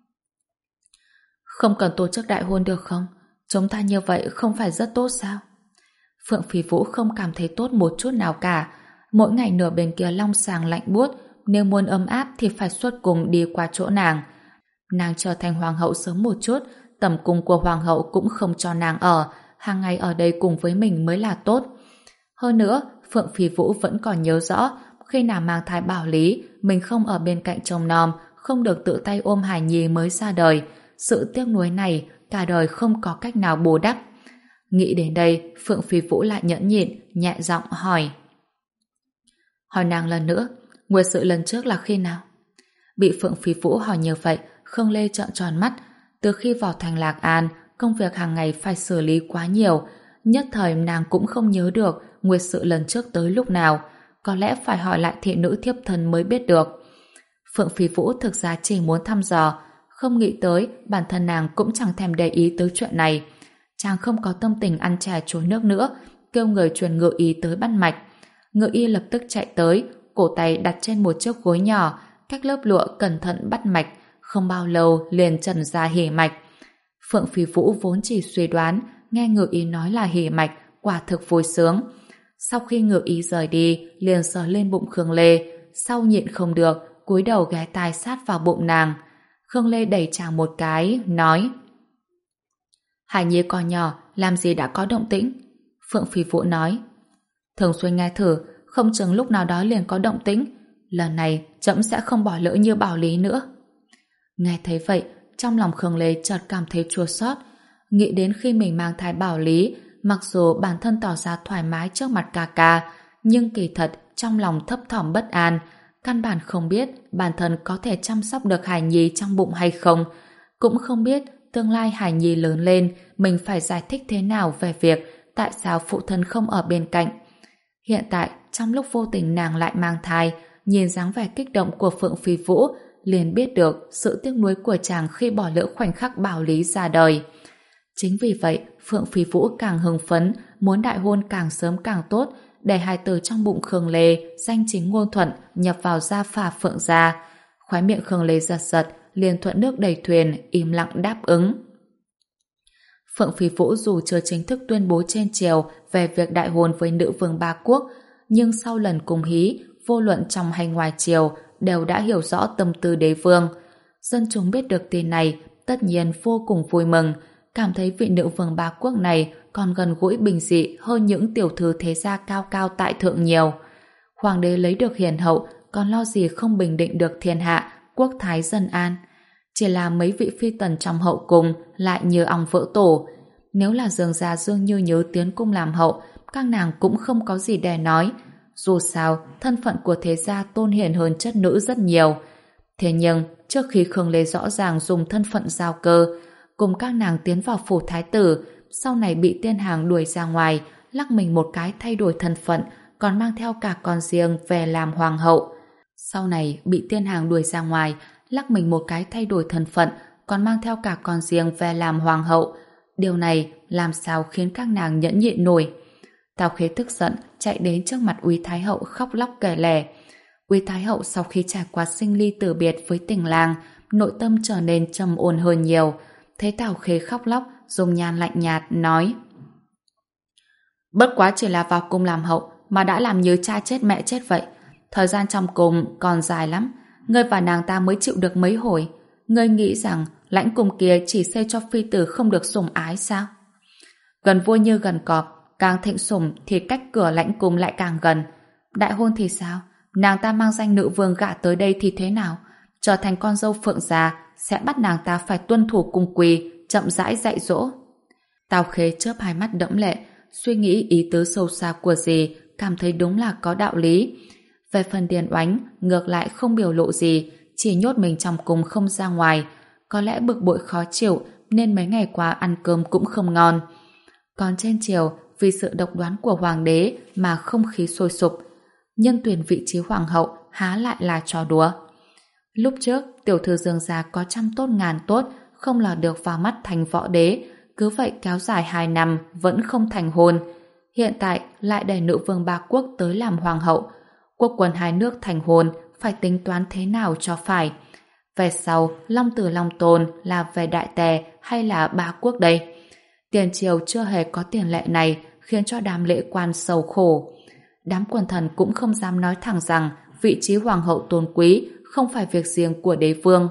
không cần tổ chức đại hôn được không? Chúng ta như vậy không phải rất tốt sao? Phượng Phi Vũ không cảm thấy tốt một chút nào cả. Mỗi ngày nửa bên kia long sàng lạnh buốt, nếu muốn ấm áp thì phải xuất cung đi qua chỗ nàng. Nàng trở thành hoàng hậu sớm một chút, tầm cung của hoàng hậu cũng không cho nàng ở, hàng ngày ở đây cùng với mình mới là tốt. Hơn nữa, Phượng Phi Vũ vẫn còn nhớ rõ, khi nàng mang thai Bảo Lý, mình không ở bên cạnh chồng nom, không được tự tay ôm hài nhi mới ra đời. Sự tiếc nuối này, cả đời không có cách nào bù đắp. Nghĩ đến đây, Phượng Phi Vũ lại nhẫn nhịn, nhẹ giọng hỏi: hỏi nàng lần nữa, nguyệt sự lần trước là khi nào? Bị Phượng Phi Vũ hỏi như vậy, Khương Lê trợn tròn mắt. Từ khi vào thành Lạc An, công việc hàng ngày phải xử lý quá nhiều, nhất thời nàng cũng không nhớ được nguyệt sự lần trước tới lúc nào, có lẽ phải hỏi lại thị nữ thiếp thân mới biết được. Phượng Phi Vũ thực ra chỉ muốn thăm dò, không nghĩ tới bản thân nàng cũng chẳng thèm để ý tới chuyện này. Chàng không có tâm tình ăn chè trôi nước nữa, kêu người truyền ngự y tới bắt mạch. Ngự y lập tức chạy tới, cổ tay đặt trên một chiếc gối nhỏ, cách lớp lụa cẩn thận bắt mạch, không bao lâu liền trần ra hỉ mạch. Phượng Phi Vũ vốn chỉ suy đoán, nghe ngự y nói là hỉ mạch, quả thực vui sướng. Sau khi ngự y rời đi, liền sờ lên bụng Khương Lê, sau nhịn không được, cúi đầu ghé tai sát vào bụng nàng. Khương Lê đẩy chàng một cái, nói: Hải Nhi còn nhỏ, làm gì đã có động tĩnh? Phượng Phi Vũ nói: thường xuyên nghe thử, không chừng lúc nào đó liền có động tĩnh. Lần này trẫm sẽ không bỏ lỡ như Bảo Lý nữa. Nghe thấy vậy, trong lòng Khương Lê chợt cảm thấy chua xót, nghĩ đến khi mình mang thai Bảo Lý, mặc dù bản thân tỏ ra thoải mái trước mặt ca ca, nhưng kỳ thật trong lòng thấp thỏm bất an, căn bản không biết bản thân có thể chăm sóc được hài nhi trong bụng hay không, cũng không biết tương lai hài nhi lớn lên mình phải giải thích thế nào về việc tại sao phụ thân không ở bên cạnh. Hiện tại, trong lúc vô tình nàng lại mang thai, nhìn dáng vẻ kích động của Phượng Phi Vũ, liền biết được sự tiếc nuối của chàng khi bỏ lỡ khoảnh khắc Bảo Lý ra đời. Chính vì vậy, Phượng Phi Vũ càng hưng phấn, muốn đại hôn càng sớm càng tốt, để hài tử trong bụng Khương Lê danh chính ngôn thuận nhập vào gia phả Phượng gia. Khóe miệng Khương Lê giật giật, liền thuận nước đẩy thuyền, im lặng đáp ứng. Phượng Phi Vũ dù chưa chính thức tuyên bố trên triều về việc đại hôn với nữ vương Ba Quốc, nhưng sau lần cùng hí, vô luận trong hay ngoài triều đều đã hiểu rõ tâm tư đế vương. Dân chúng biết được tin này, tất nhiên vô cùng vui mừng, cảm thấy vị nữ vương Ba Quốc này còn gần gũi bình dị hơn những tiểu thư thế gia cao cao tại thượng nhiều. Hoàng đế lấy được hiền hậu, còn lo gì không bình định được thiên hạ, quốc thái dân an. Chỉ là mấy vị phi tần trong hậu cung lại như ong vỡ tổ. Nếu là Dương gia Dương Như Nhớ tiến cung làm hậu, các nàng cũng không có gì để nói. Dù sao, thân phận của thế gia tôn hiển hơn chất nữ rất nhiều. Thế nhưng, trước khi Khương Lê rõ ràng dùng thân phận giao cơ, cùng các nàng tiến vào phủ thái tử, sau này bị tiên hàng đuổi ra ngoài, lắc mình một cái thay đổi thân phận, còn mang theo cả con riêng về làm hoàng hậu. Sau này bị tiên hàng đuổi ra ngoài, lắc mình một cái thay đổi thân phận, còn mang theo cả con riêng về làm hoàng hậu. Điều này làm sao khiến các nàng nhẫn nhịn nổi. Tào Khế tức giận, chạy đến trước mặt Úy Thái Hậu khóc lóc kể lể. Úy Thái Hậu sau khi trải qua sinh ly tử biệt với tình lang, nội tâm trở nên trầm ổn hơn nhiều. Thấy Tào Khế khóc lóc, dùng nhan lạnh nhạt, nói: Bất quá chỉ là vào cung làm hậu, mà đã làm như cha chết mẹ chết vậy. Thời gian trong cung còn dài lắm, ngươi và nàng ta mới chịu được mấy hồi. Ngươi nghĩ rằng lãnh cung kia chỉ xây cho phi tử không được sủng ái sao? Gần vua như gần cọp, càng thịnh sủng thì cách cửa lãnh cung lại càng gần. Đại hôn thì sao? Nàng ta mang danh nữ vương gả tới đây thì thế nào? Trở thành con dâu Phượng gia, sẽ bắt nàng ta phải tuân thủ cung quy, chậm rãi dạy dỗ. Tào Khế chớp hai mắt đẫm lệ, suy nghĩ ý tứ sâu xa của dì, cảm thấy đúng là có đạo lý. Về phần Điền Oánh, ngược lại không biểu lộ gì, chỉ nhốt mình trong cung không ra ngoài. Có lẽ bực bội khó chịu nên mấy ngày qua ăn cơm cũng không ngon. Còn trên triều, vì sự độc đoán của hoàng đế mà không khí sôi sục. Nhân tuyển vị trí hoàng hậu há lại là trò đùa. Lúc trước, tiểu thư Dương gia có trăm tốt ngàn tốt, không lọt được vào mắt thành võ đế, cứ vậy kéo dài hai năm vẫn không thành hôn. Hiện tại lại đẩy nữ vương Ba Quốc tới làm hoàng hậu. Quốc quân hai nước thành hôn phải tính toán thế nào cho phải. Về sau, Long Tử Long Tôn là về Đại Tề hay là Ba Quốc đây? Tiền triều chưa hề có tiền lệ này, khiến cho đám lễ quan sầu khổ. Đám quần thần cũng không dám nói thẳng rằng vị trí hoàng hậu tôn quý không phải việc riêng của đế vương.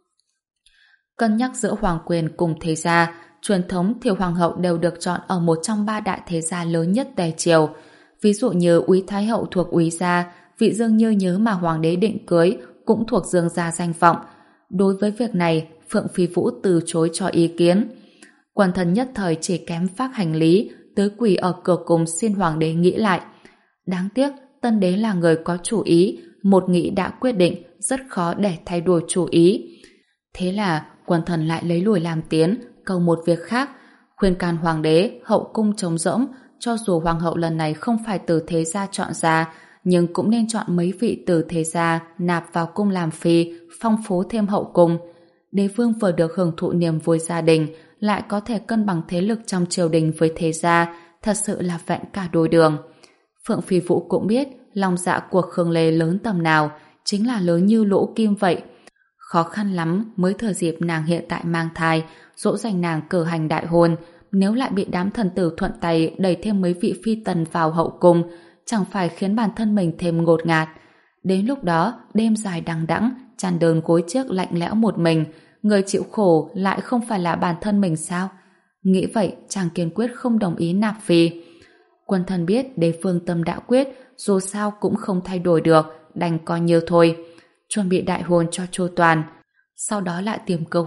Cân nhắc giữa hoàng quyền cùng thế gia, truyền thống thì hoàng hậu đều được chọn ở một trong ba đại thế gia lớn nhất Tề triều. Ví dụ như Úy Thái Hậu thuộc Úy gia, vị Dương Như Nhớ mà hoàng đế định cưới cũng thuộc Dương gia danh vọng. Đối với việc này, Phượng Phi Vũ từ chối cho ý kiến. Quần thần nhất thời chỉ kém phác hành lý, tới quỳ ở cửa cung xin hoàng đế nghĩ lại. Đáng tiếc, tân đế là người có chủ ý, một nghĩ đã quyết định, rất khó để thay đổi chủ ý. Thế là quần thần lại lấy lùi làm tiến, cầu một việc khác, khuyên can hoàng đế hậu cung trống rỗng, cho dù hoàng hậu lần này không phải từ thế gia chọn ra, nhưng cũng nên chọn mấy vị từ thế gia nạp vào cung làm phi, phong phú thêm hậu cung. Đế vương vừa được hưởng thụ niềm vui gia đình, lại có thể cân bằng thế lực trong triều đình với thế gia, thật sự là vẹn cả đôi đường. Phượng Phi Vũ cũng biết lòng dạ của Khương Lê lớn tầm nào, chính là lớn như lỗ kim vậy. Khó khăn lắm mới thừa dịp nàng hiện tại mang thai, dỗ dành nàng cử hành đại hôn, nếu lại bị đám thần tử thuận tay đẩy thêm mấy vị phi tần vào hậu cung, chẳng phải khiến bản thân mình thêm ngột ngạt. Đến lúc đó, đêm dài đằng đẵng, chăn đơn gối chiếc lạnh lẽo một mình, người chịu khổ lại không phải là bản thân mình sao? Nghĩ vậy, chàng kiên quyết không đồng ý nạp phi. Quân thần biết đế vương tâm đã quyết, dù sao cũng không thay đổi được, đành coi như thôi. Chuẩn bị đại hôn cho chu toàn, sau đó lại tìm cơ hội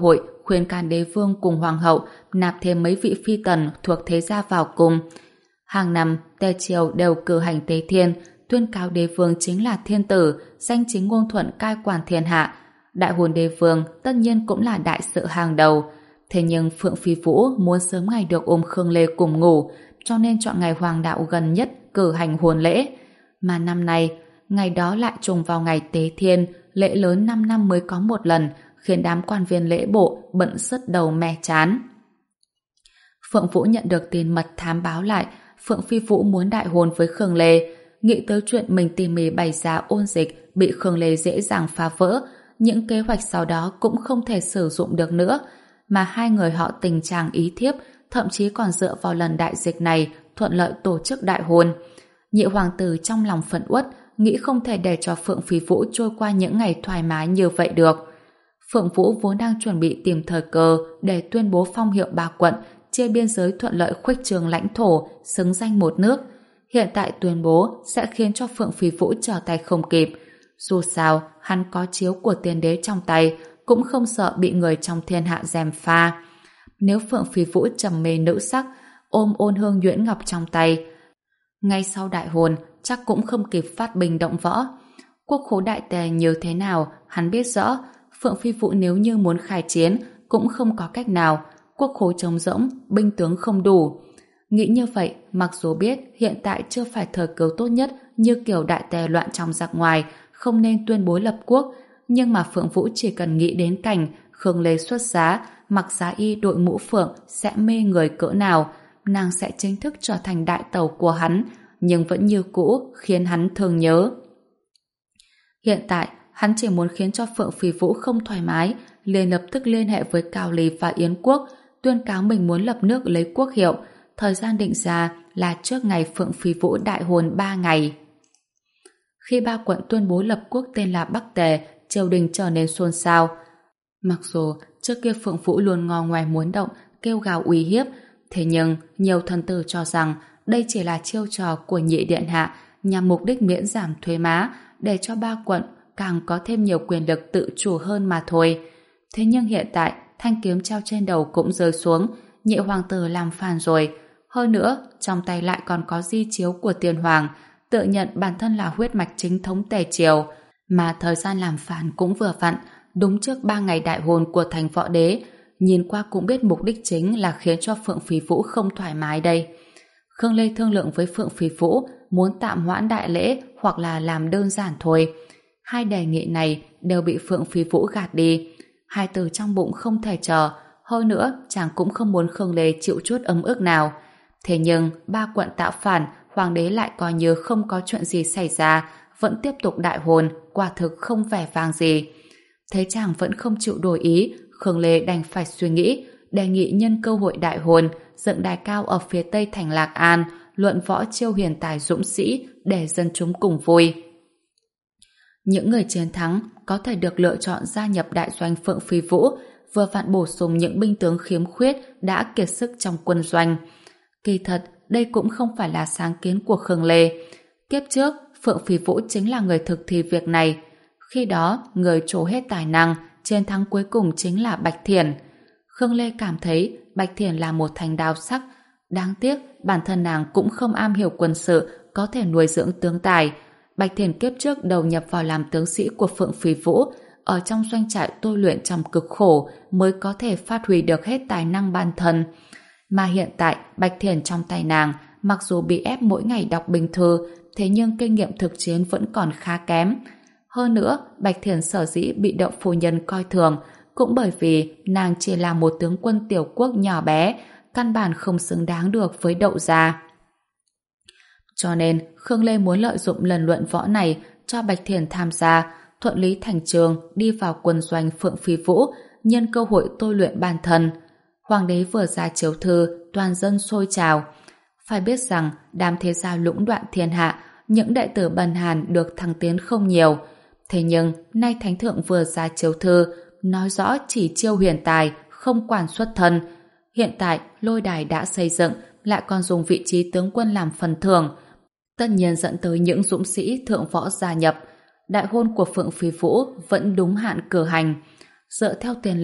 khuyên can đế vương cùng hoàng hậu nạp thêm mấy vị phi tần thuộc thế gia vào cùng. Hàng năm, Tề Triều đều cử hành tế thiên, tuyên cáo đế vương chính là thiên tử, danh chính ngôn thuận cai quản thiên hạ. Đại hôn đế vương tất nhiên cũng là đại sự hàng đầu. Thế nhưng Phượng Phi Vũ muốn sớm ngày được ôm Khương Lê cùng ngủ, cho nên chọn ngày hoàng đạo gần nhất cử hành hôn lễ. Mà năm nay, ngày đó lại trùng vào ngày tế thiên, lễ lớn năm năm mới có một lần, khiến đám quan viên lễ bộ bận sứt đầu mẻ chán. Phượng Vũ nhận được tin mật thám báo lại, Phượng Phi Vũ muốn đại hôn với Khương Lê. Nghĩ tới chuyện mình tỉ mỉ bày ra ôn dịch bị Khương Lê dễ dàng phá vỡ, những kế hoạch sau đó cũng không thể sử dụng được nữa, mà hai người họ tình chàng ý thiếp, thậm chí còn dựa vào lần đại dịch này thuận lợi tổ chức đại hôn. Nhị hoàng tử trong lòng phẫn uất, nghĩ không thể để cho Phượng Phi Vũ trôi qua những ngày thoải mái như vậy được. Phượng Vũ vốn đang chuẩn bị tìm thời cơ để tuyên bố phong hiệu ba quận, chia biên giới thuận lợi khuếch trương lãnh thổ, xứng danh một nước. Hiện tại tuyên bố sẽ khiến cho Phượng Phi Vũ trở tay không kịp. Dù sao, hắn có chiếu của tiên đế trong tay, cũng không sợ bị người trong thiên hạ gièm pha. Nếu Phượng Phi Vũ trầm mê nữ sắc, ôm ôn hương nhuyễn ngọc trong tay, ngay sau đại hôn chắc cũng không kịp phát binh động võ. Quốc khố đại tề như thế nào, hắn biết rõ. Phượng Phi Vũ nếu như muốn khai chiến cũng không có cách nào, quốc khố trống rỗng, binh tướng không đủ. Nghĩ như vậy, mặc dù biết hiện tại chưa phải thời cơ tốt nhất như kiểu đại tề loạn trong giặc ngoài, không nên tuyên bố lập quốc, nhưng mà Phượng Vũ chỉ cần nghĩ đến cảnh Khương Lê xuất giá, mặc giá y đội mũ phượng sẽ mê người cỡ nào, nàng sẽ chính thức trở thành đại tẩu của hắn, nhưng vẫn như cũ khiến hắn thương nhớ. Hiện tại, hắn chỉ muốn khiến cho Phượng Phi Vũ không thoải mái, liền lập tức liên hệ với Cao Ly và Yến Quốc, tuyên cáo mình muốn lập nước lấy quốc hiệu. Thời gian định ra là trước ngày Phượng Phi Vũ đại hôn ba ngày. Khi ba quận tuyên bố lập quốc tên là Bắc Tề, triều đình trở nên xôn xao. Mặc dù trước kia Phượng Vũ luôn ngò ngoài muốn động, kêu gào uy hiếp, thế nhưng nhiều thần tử cho rằng đây chỉ là chiêu trò của nhị điện hạ nhằm mục đích miễn giảm thuế má để cho ba quận càng có thêm nhiều quyền lực tự chủ hơn mà thôi. Thế nhưng hiện tại thanh kiếm treo trên đầu cũng rơi xuống, nhị hoàng tử làm phản rồi. Hơn nữa, trong tay lại còn có di chiếu của tiên hoàng, tự nhận bản thân là huyết mạch chính thống Tề Triều, mà thời gian làm phản cũng vừa vặn, đúng trước ba ngày đại hôn của thành võ đế. Nhìn qua cũng biết mục đích chính là khiến cho Phượng Phi Vũ không thoải mái đây. Khương Lê thương lượng với Phượng Phi Vũ muốn tạm hoãn đại lễ hoặc là làm đơn giản thôi. Hai đề nghị này đều bị Phượng Phi Vũ gạt đi. Hai từ trong bụng không thể chờ, hơn nữa chàng cũng không muốn Khương Lê chịu chút ấm ức nào. Thế nhưng ba quận tạo phản, hoàng đế lại coi như không có chuyện gì xảy ra, vẫn tiếp tục đại hôn, quả thực không vẻ vang gì. Thấy chàng vẫn không chịu đổi ý, Khương Lê đành phải suy nghĩ, đề nghị nhân cơ hội đại hôn, dựng đài cao ở phía tây thành Lạc An, luận võ chiêu hiền tài dũng sĩ để dân chúng cùng vui. Những người chiến thắng có thể được lựa chọn gia nhập đại doanh Phượng Phi Vũ, vừa vặn bổ sung những binh tướng khiếm khuyết đã kiệt sức trong quân doanh. Kỳ thật, đây cũng không phải là sáng kiến của Khương Lê. Kiếp trước, Phượng Phi Vũ chính là người thực thi việc này. Khi đó, người trổ hết tài năng, chiến thắng cuối cùng chính là Bạch Thiển. Khương Lê cảm thấy Bạch Thiển là một thanh đao sắc. Đáng tiếc, bản thân nàng cũng không am hiểu quân sự, có thể nuôi dưỡng tướng tài. Bạch Thiển kiếp trước đầu nhập vào làm tướng sĩ của Phượng Phi Vũ, ở trong doanh trại tôi luyện trong cực khổ mới có thể phát huy được hết tài năng bản thân. Mà hiện tại, Bạch Thiển trong tay nàng, mặc dù bị ép mỗi ngày đọc binh thư, thế nhưng kinh nghiệm thực chiến vẫn còn khá kém. Hơn nữa, Bạch Thiển sở dĩ bị Đậu phu nhân coi thường, cũng bởi vì nàng chỉ là một tướng quân tiểu quốc nhỏ bé, căn bản không xứng đáng được với Đậu gia. Cho nên, Khương Lê muốn lợi dụng lần luận võ này cho Bạch Thiển tham gia, thuận lý thành trường đi vào quân doanh Phượng Phi Vũ, nhân cơ hội tôi luyện bản thân. Hoàng đế vừa ra chiếu thư, toàn dân sôi trào. Phải biết rằng, đám thế gia lũng đoạn thiên hạ, những đệ tử bần hàn được thăng tiến không nhiều. Thế nhưng, nay Thánh Thượng vừa ra chiếu thư, nói rõ chỉ chiêu huyền tài, không quản xuất thân. Hiện tại, lôi đài đã xây dựng, lại còn dùng vị trí tướng quân làm phần thưởng. Tất nhiên dẫn tới những dũng sĩ thượng võ gia nhập. Đại hôn của Phượng Phi Vũ vẫn đúng hạn cử hành. Dựa theo tiền lệ,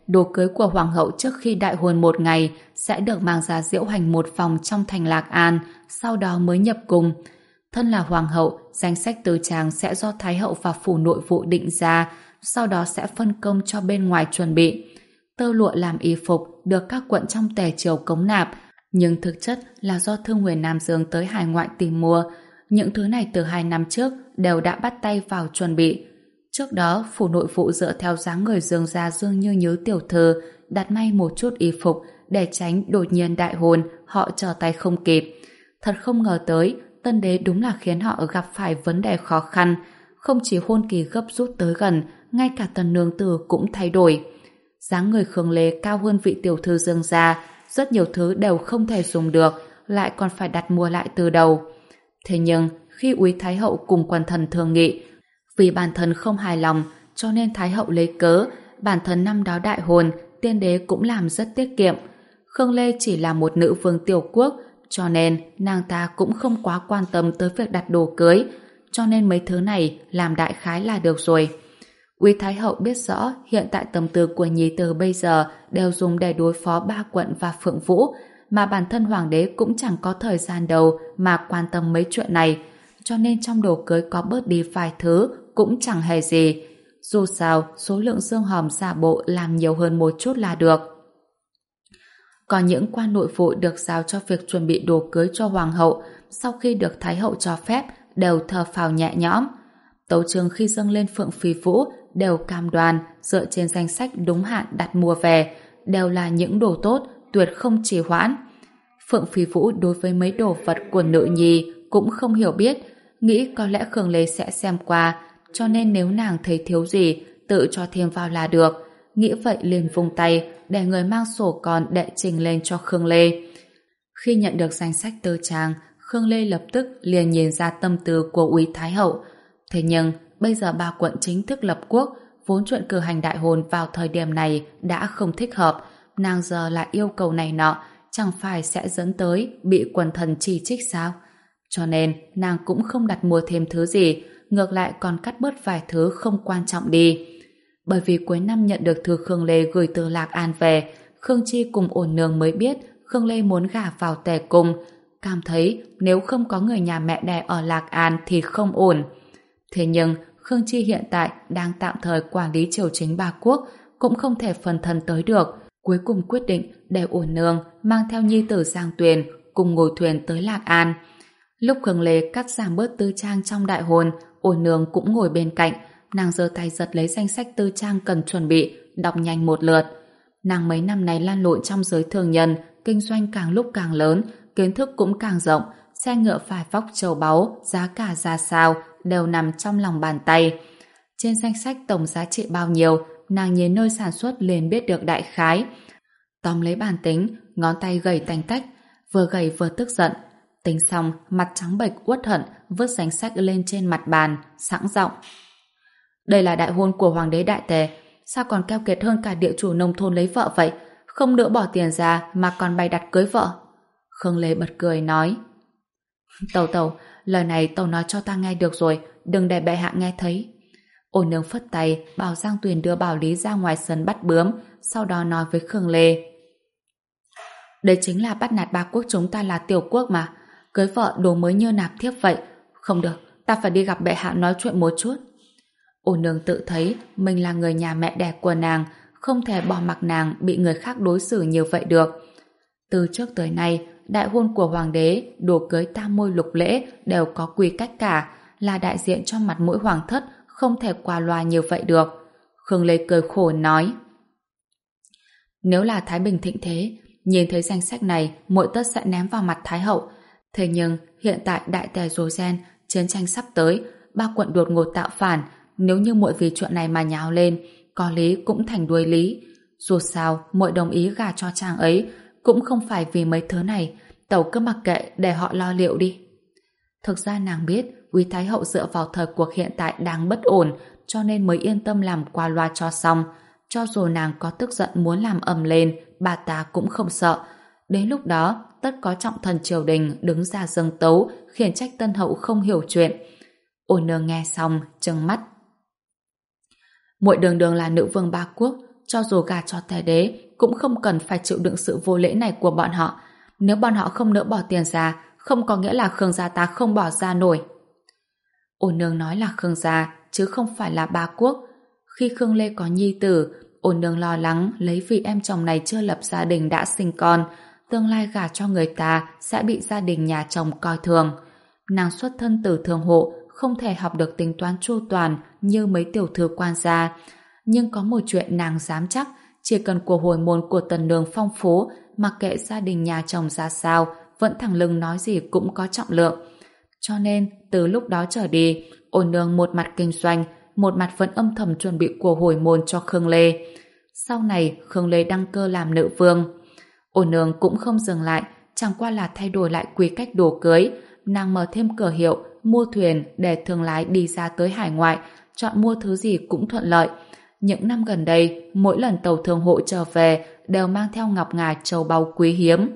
đồ cưới của hoàng hậu trước khi đại hôn một ngày sẽ được mang ra diễu hành một vòng trong thành Lạc An, sau đó mới nhập cung. Thân là hoàng hậu, danh sách tư trang sẽ do thái hậu và phủ nội vụ định ra, sau đó sẽ phân công cho bên ngoài chuẩn bị. Tơ lụa làm y phục được các quận trong tề triều cống nạp, nhưng thực chất là do Thương Huyền Nam Dương tới hải ngoại tìm mua. Những thứ này từ hai năm trước đều đã bắt tay vào chuẩn bị. Trước đó, phủ nội vụ dựa theo dáng người Dương gia Dương Như Nhứ tiểu thư đặt may một chút y phục để tránh đột nhiên đại hôn họ trở tay không kịp. Thật không ngờ tới, tân đế đúng là khiến họ gặp phải vấn đề khó khăn. Không chỉ hôn kỳ gấp rút tới gần, ngay cả tần nương tử cũng thay đổi. Dáng người Khương Lê cao hơn vị tiểu thư Dương gia, rất nhiều thứ đều không thể dùng được, lại còn phải đặt mua lại từ đầu. Thế nhưng, khi úy thái hậu cùng quần thần thương nghị, vì bản thân không hài lòng, cho nên thái hậu lấy cớ, bản thân năm đó đại hôn, tiên đế cũng làm rất tiết kiệm. Khương Lê chỉ là một nữ vương tiểu quốc, cho nên nàng ta cũng không quá quan tâm tới việc đặt đồ cưới, cho nên mấy thứ này làm đại khái là được rồi. Úy thái hậu biết rõ hiện tại tâm tư của nhi tử bây giờ đều dùng để đối phó ba quận và Phượng Vũ, mà bản thân hoàng đế cũng chẳng có thời gian đâu mà quan tâm mấy chuyện này, cho nên trong đồ cưới có bớt đi vài thứ cũng chẳng hề gì. Dù sao, số lượng xương hòm giả bộ làm nhiều hơn một chút là được. Còn những quan nội vụ được giao cho việc chuẩn bị đồ cưới cho hoàng hậu, sau khi được thái hậu cho phép, đều thở phào nhẹ nhõm. Tấu chương khi dâng lên Phượng Phi Vũ đều cam đoan dựa trên danh sách đúng hạn đặt mua về, đều là những đồ tốt, tuyệt không trì hoãn. Phượng Phi Vũ đối với mấy đồ vật của nữ nhi cũng không hiểu biết, nghĩ có lẽ Khương Lê sẽ xem qua, cho nên nếu nàng thấy thiếu gì, tự cho thêm vào là được. Nghĩ vậy liền vung tay, để người mang sổ con đệ trình lên cho Khương Lê. Khi nhận được danh sách tư trang, Khương Lê lập tức liền nhìn ra tâm tư của úy thái hậu. Thế nhưng, bây giờ ba quận chính thức lập quốc, vốn chuyện cử hành đại hôn vào thời điểm này đã không thích hợp, nàng giờ lại yêu cầu này nọ, chẳng phải sẽ dẫn tới bị quần thần chỉ trích sao? Cho nên, nàng cũng không đặt mua thêm thứ gì, ngược lại còn cắt bớt vài thứ không quan trọng đi. Bởi vì cuối năm nhận được thư Khương Lê gửi từ Lạc An về, Khương Chi cùng Ổn Nương mới biết Khương Lê muốn gả vào Tề cung, cảm thấy nếu không có người nhà mẹ đẻ ở Lạc An thì không ổn. Thế nhưng, Khương Chi hiện tại đang tạm thời quản lý triều chính ba quốc, cũng không thể phần thân tới được, cuối cùng quyết định để Ổn Nương mang theo nhi tử Giang Tuyền cùng ngồi thuyền tới Lạc An. Lúc Khương Lê cắt giảm bớt tư trang trong đại hôn, Ổn Nương cũng ngồi bên cạnh, nàng giơ tay giật lấy danh sách tư trang cần chuẩn bị, đọc nhanh một lượt. Nàng mấy năm nay lan lộn trong giới thương nhân, kinh doanh càng lúc càng lớn, kiến thức cũng càng rộng, xe ngựa vải vóc châu báu, giá cả ra sao đều nằm trong lòng bàn tay. Trên danh sách tổng giá trị bao nhiêu, nàng nhìn nơi sản xuất liền biết được đại khái. Tóm lấy bàn tính, ngón tay gầy tanh tách, vừa gầy vừa tức giận. Tính xong, mặt trắng bệch uất hận, vứt danh sách lên trên mặt bàn, sẵn giọng. Đây là đại hôn của hoàng đế đại tề, sao còn keo kiệt hơn cả địa chủ nông thôn lấy vợ vậy? Không đỡ bỏ tiền ra mà còn bày đặt cưới vợ. Khương Lê bật cười nói. Tẩu tẩu, lời này tẩu nói cho ta nghe được rồi, đừng để bệ hạ nghe thấy. Ôn Nương phất tay, bảo Giang Tuyền đưa Bảo Lý ra ngoài sân bắt bướm, sau đó nói với Khương Lê. Đây chính là bắt nạt ba quốc chúng ta là tiểu quốc mà, cưới vợ đồ mới như nạp thiếp vậy. Không được, ta phải đi gặp bệ hạ nói chuyện một chút. Ôn Nương tự thấy mình là người nhà mẹ đẻ của nàng, không thể bỏ mặc nàng bị người khác đối xử như vậy được. Từ trước tới nay, đại hôn của hoàng đế, đồ cưới tam môi lục lễ đều có quy cách cả, là đại diện cho mặt mũi hoàng thất, không thể qua loa như vậy được. Khương Lê cười khổ nói. Nếu là Thái Bình thịnh thế, nhìn thấy danh sách này, muội tất sẽ ném vào mặt Thái hậu. Thế nhưng, hiện tại đại tề rối ren, chiến tranh sắp tới, ba quận đột ngột tạo phản, nếu như muội vì chuyện này mà nháo lên, có lý cũng thành đuôi lý. Dù sao, muội đồng ý gả cho chàng ấy, cũng không phải vì mấy thứ này, tẩu cứ mặc kệ để họ lo liệu đi. Thực ra nàng biết, Quý Thái hậu dựa vào thời cuộc hiện tại đang bất ổn, cho nên mới yên tâm làm qua loa cho xong. Cho dù nàng có tức giận muốn làm ầm lên, bà ta cũng không sợ. Đến lúc đó, tất có trọng thần triều đình đứng ra dâng tấu, khiển trách tân hậu không hiểu chuyện. Ôn Nương nghe xong, trừng mắt. Muội đường đường là nữ vương ba quốc, cho dù gả cho thái đế cũng không cần phải chịu đựng sự vô lễ này của bọn họ. Nếu bọn họ không nỡ bỏ tiền ra, không có nghĩa là Khương gia ta không bỏ ra nổi. Ôn nương nói là Khương gia, chứ không phải là Ba Quốc. Khi Khương Lê có nhi tử, ôn nương lo lắng lấy vì em chồng này chưa lập gia đình đã sinh con, tương lai gả cho người ta sẽ bị gia đình nhà chồng coi thường. Nàng xuất thân từ thường hộ, không thể học được tính toán chu toàn như mấy tiểu thư quan gia. Nhưng có một chuyện nàng dám chắc, chỉ cần của hồi môn của tần nương phong phú, mặc kệ gia đình nhà chồng ra sao, vẫn thẳng lưng nói gì cũng có trọng lượng. Cho nên, từ lúc đó trở đi, ôn nương một mặt kinh doanh, một mặt vẫn âm thầm chuẩn bị của hồi môn cho Khương Lê. Sau này, Khương Lê đăng cơ làm nữ vương. Ôn nương cũng không dừng lại, chẳng qua là thay đổi lại quy cách đồ cưới. Nàng mở thêm cửa hiệu, mua thuyền để thương lái đi ra tới hải ngoại, chọn mua thứ gì cũng thuận lợi. Những năm gần đây, mỗi lần tàu thương hộ trở về đều mang theo ngọc ngà châu báu quý hiếm.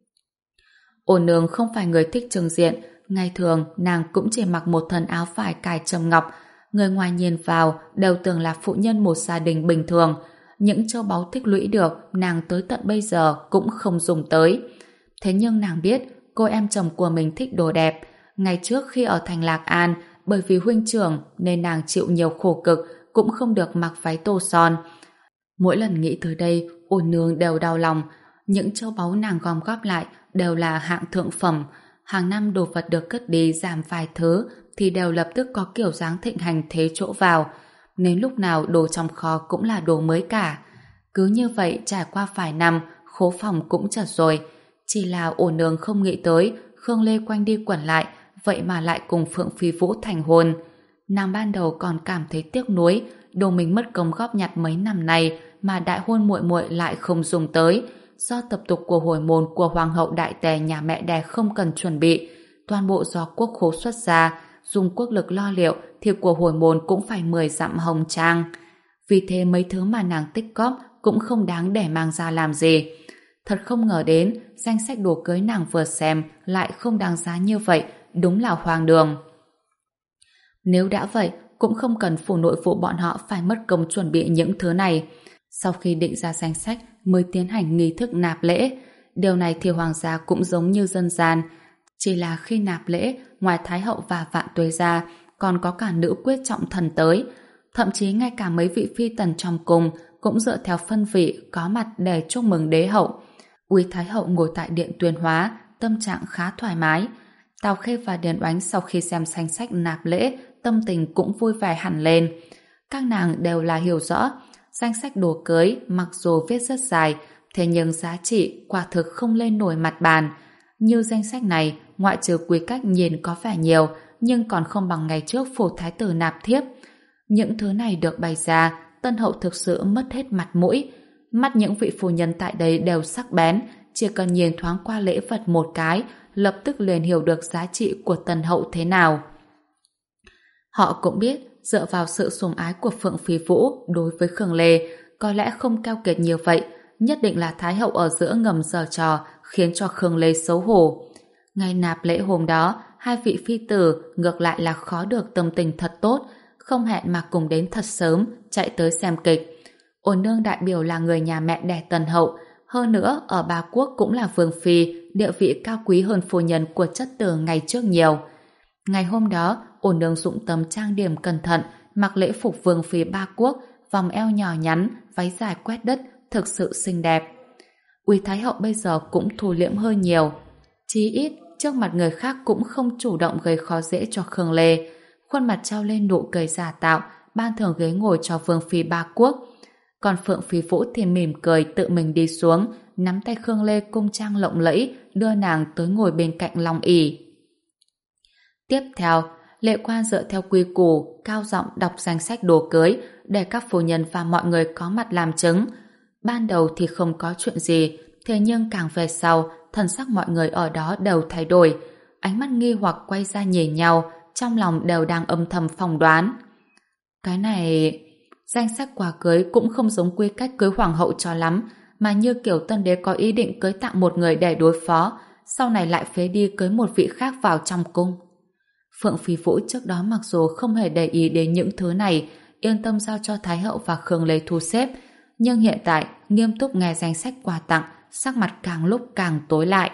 Ôn nương không phải người thích trưng diện, ngày thường nàng cũng chỉ mặc một thân áo vải cài trầm ngọc, người ngoài nhìn vào đều tưởng là phụ nhân một gia đình bình thường. Những châu báu tích lũy được nàng tới tận bây giờ cũng không dùng tới. Thế nhưng nàng biết cô em chồng của mình thích đồ đẹp. Ngày trước khi ở thành Lạc An, bởi vì huynh trưởng nên nàng chịu nhiều khổ cực, cũng không được mặc váy tô son. Mỗi lần nghĩ tới đây, ôn nương đều đau lòng. Những châu báu nàng gom góp lại đều là hạng thượng phẩm. Hàng năm đồ vật được cất đi giảm vài thứ thì đều lập tức có kiểu dáng thịnh hành thế chỗ vào. Nên lúc nào đồ trong kho cũng là đồ mới cả. Cứ như vậy trải qua vài năm, khố phòng cũng chật rồi. Chỉ là ôn nương không nghĩ tới Khương Lê quanh đi quẩn lại, vậy mà lại cùng Phượng Phi Vũ thành hôn. Nàng ban đầu còn cảm thấy tiếc nuối, đồ mình mất công góp nhặt mấy năm nay mà đại hôn muội muội lại không dùng tới, do tập tục của hồi môn của hoàng hậu đại tề nhà mẹ đẻ không cần chuẩn bị, toàn bộ do quốc khố xuất ra, dùng quốc lực lo liệu thì của hồi môn cũng phải mười dặm hồng trang. Vì thế mấy thứ mà nàng tích cóp cũng không đáng để mang ra làm gì. Thật không ngờ đến danh sách đồ cưới nàng vừa xem lại không đáng giá như vậy, đúng là hoang đường. Nếu đã vậy, cũng không cần phủ nội vụ bọn họ phải mất công chuẩn bị những thứ này. Sau khi định ra danh sách mới tiến hành nghi thức nạp lễ. Điều này thì hoàng gia cũng giống như dân gian. Chỉ là khi nạp lễ, ngoài Thái hậu và Vạn Tuế ra, còn có cả nữ quyết trọng thần tới. Thậm chí ngay cả mấy vị phi tần trong cung cũng dựa theo phân vị có mặt để chúc mừng đế hậu. Quý Thái hậu ngồi tại điện Tuyên Hóa, tâm trạng khá thoải mái. Tào Khê và Điền Oánh sau khi xem danh sách nạp lễ, tâm tình cũng vui vẻ hẳn lên. Các nàng đều là hiểu rõ, danh sách đồ cưới mặc dù viết rất dài, thế nhưng giá trị quả thực không lên nổi mặt bàn. Như danh sách này, ngoại trừ quy cách nhìn có vẻ nhiều, nhưng còn không bằng ngày trước phổ thái tử nạp thiếp. Những thứ này được bày ra, tân hậu thực sự mất hết mặt mũi. Mắt những vị phu nhân tại đây đều sắc bén, chỉ cần nhìn thoáng qua lễ vật một cái, lập tức liền hiểu được giá trị của tân hậu thế nào. Họ cũng biết, dựa vào sự sủng ái của Phượng Phi Vũ đối với Khương Lê, có lẽ không keo kiệt như vậy, nhất định là Thái hậu ở giữa ngầm giở trò, khiến cho Khương Lê xấu hổ. Ngày nạp lễ hôm đó, hai vị phi tử ngược lại là khó được tâm tình thật tốt, không hẹn mà cùng đến thật sớm, chạy tới xem kịch. Ôn nương đại biểu là người nhà mẹ đẻ Tần hậu, hơn nữa ở Ba Quốc cũng là vương phi, địa vị cao quý hơn phu nhân của chất tử ngày trước nhiều. Ngày hôm đó, ôn nương dụng tâm trang điểm cẩn thận, mặc lễ phục vương phi Ba Quốc, vòng eo nhỏ nhắn, váy dài quét đất, thực sự xinh đẹp. Quý Thái hậu bây giờ cũng thu liễm hơi nhiều, chí ít trước mặt người khác cũng không chủ động gây khó dễ cho Khương Lê. Khuôn mặt trao lên nụ cười giả tạo, ban thưởng ghế ngồi cho vương phi Ba Quốc. Còn Phượng Phi Vũ thì mỉm cười tự mình đi xuống, nắm tay Khương Lê cung trang lộng lẫy, đưa nàng tới ngồi bên cạnh Long ỷ. Tiếp theo, lệ quan dựa theo quy củ, cao giọng đọc danh sách đồ cưới để các phu nhân và mọi người có mặt làm chứng. Ban đầu thì không có chuyện gì, thế nhưng càng về sau, thần sắc mọi người ở đó đều thay đổi. Ánh mắt nghi hoặc quay ra nhìn nhau, trong lòng đều đang âm thầm phỏng đoán. Cái này... Danh sách quà cưới cũng không giống quy cách cưới hoàng hậu cho lắm, mà như kiểu tân đế có ý định cưới tặng một người để đối phó, sau này lại phế đi cưới một vị khác vào trong cung. Phượng Phi Vũ trước đó mặc dù không hề để ý đến những thứ này, yên tâm giao cho Thái hậu và Khương Lê thu xếp, nhưng hiện tại nghiêm túc nghe danh sách quà tặng, sắc mặt càng lúc càng tối lại.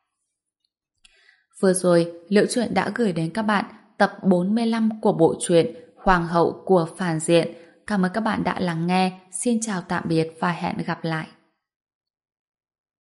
Vừa rồi, Liễu Chuyện đã gửi đến các bạn tập bốn mươi lăm của bộ truyện Hoàng hậu của phản diện. Cảm ơn các bạn đã lắng nghe. Xin chào tạm biệt và hẹn gặp lại.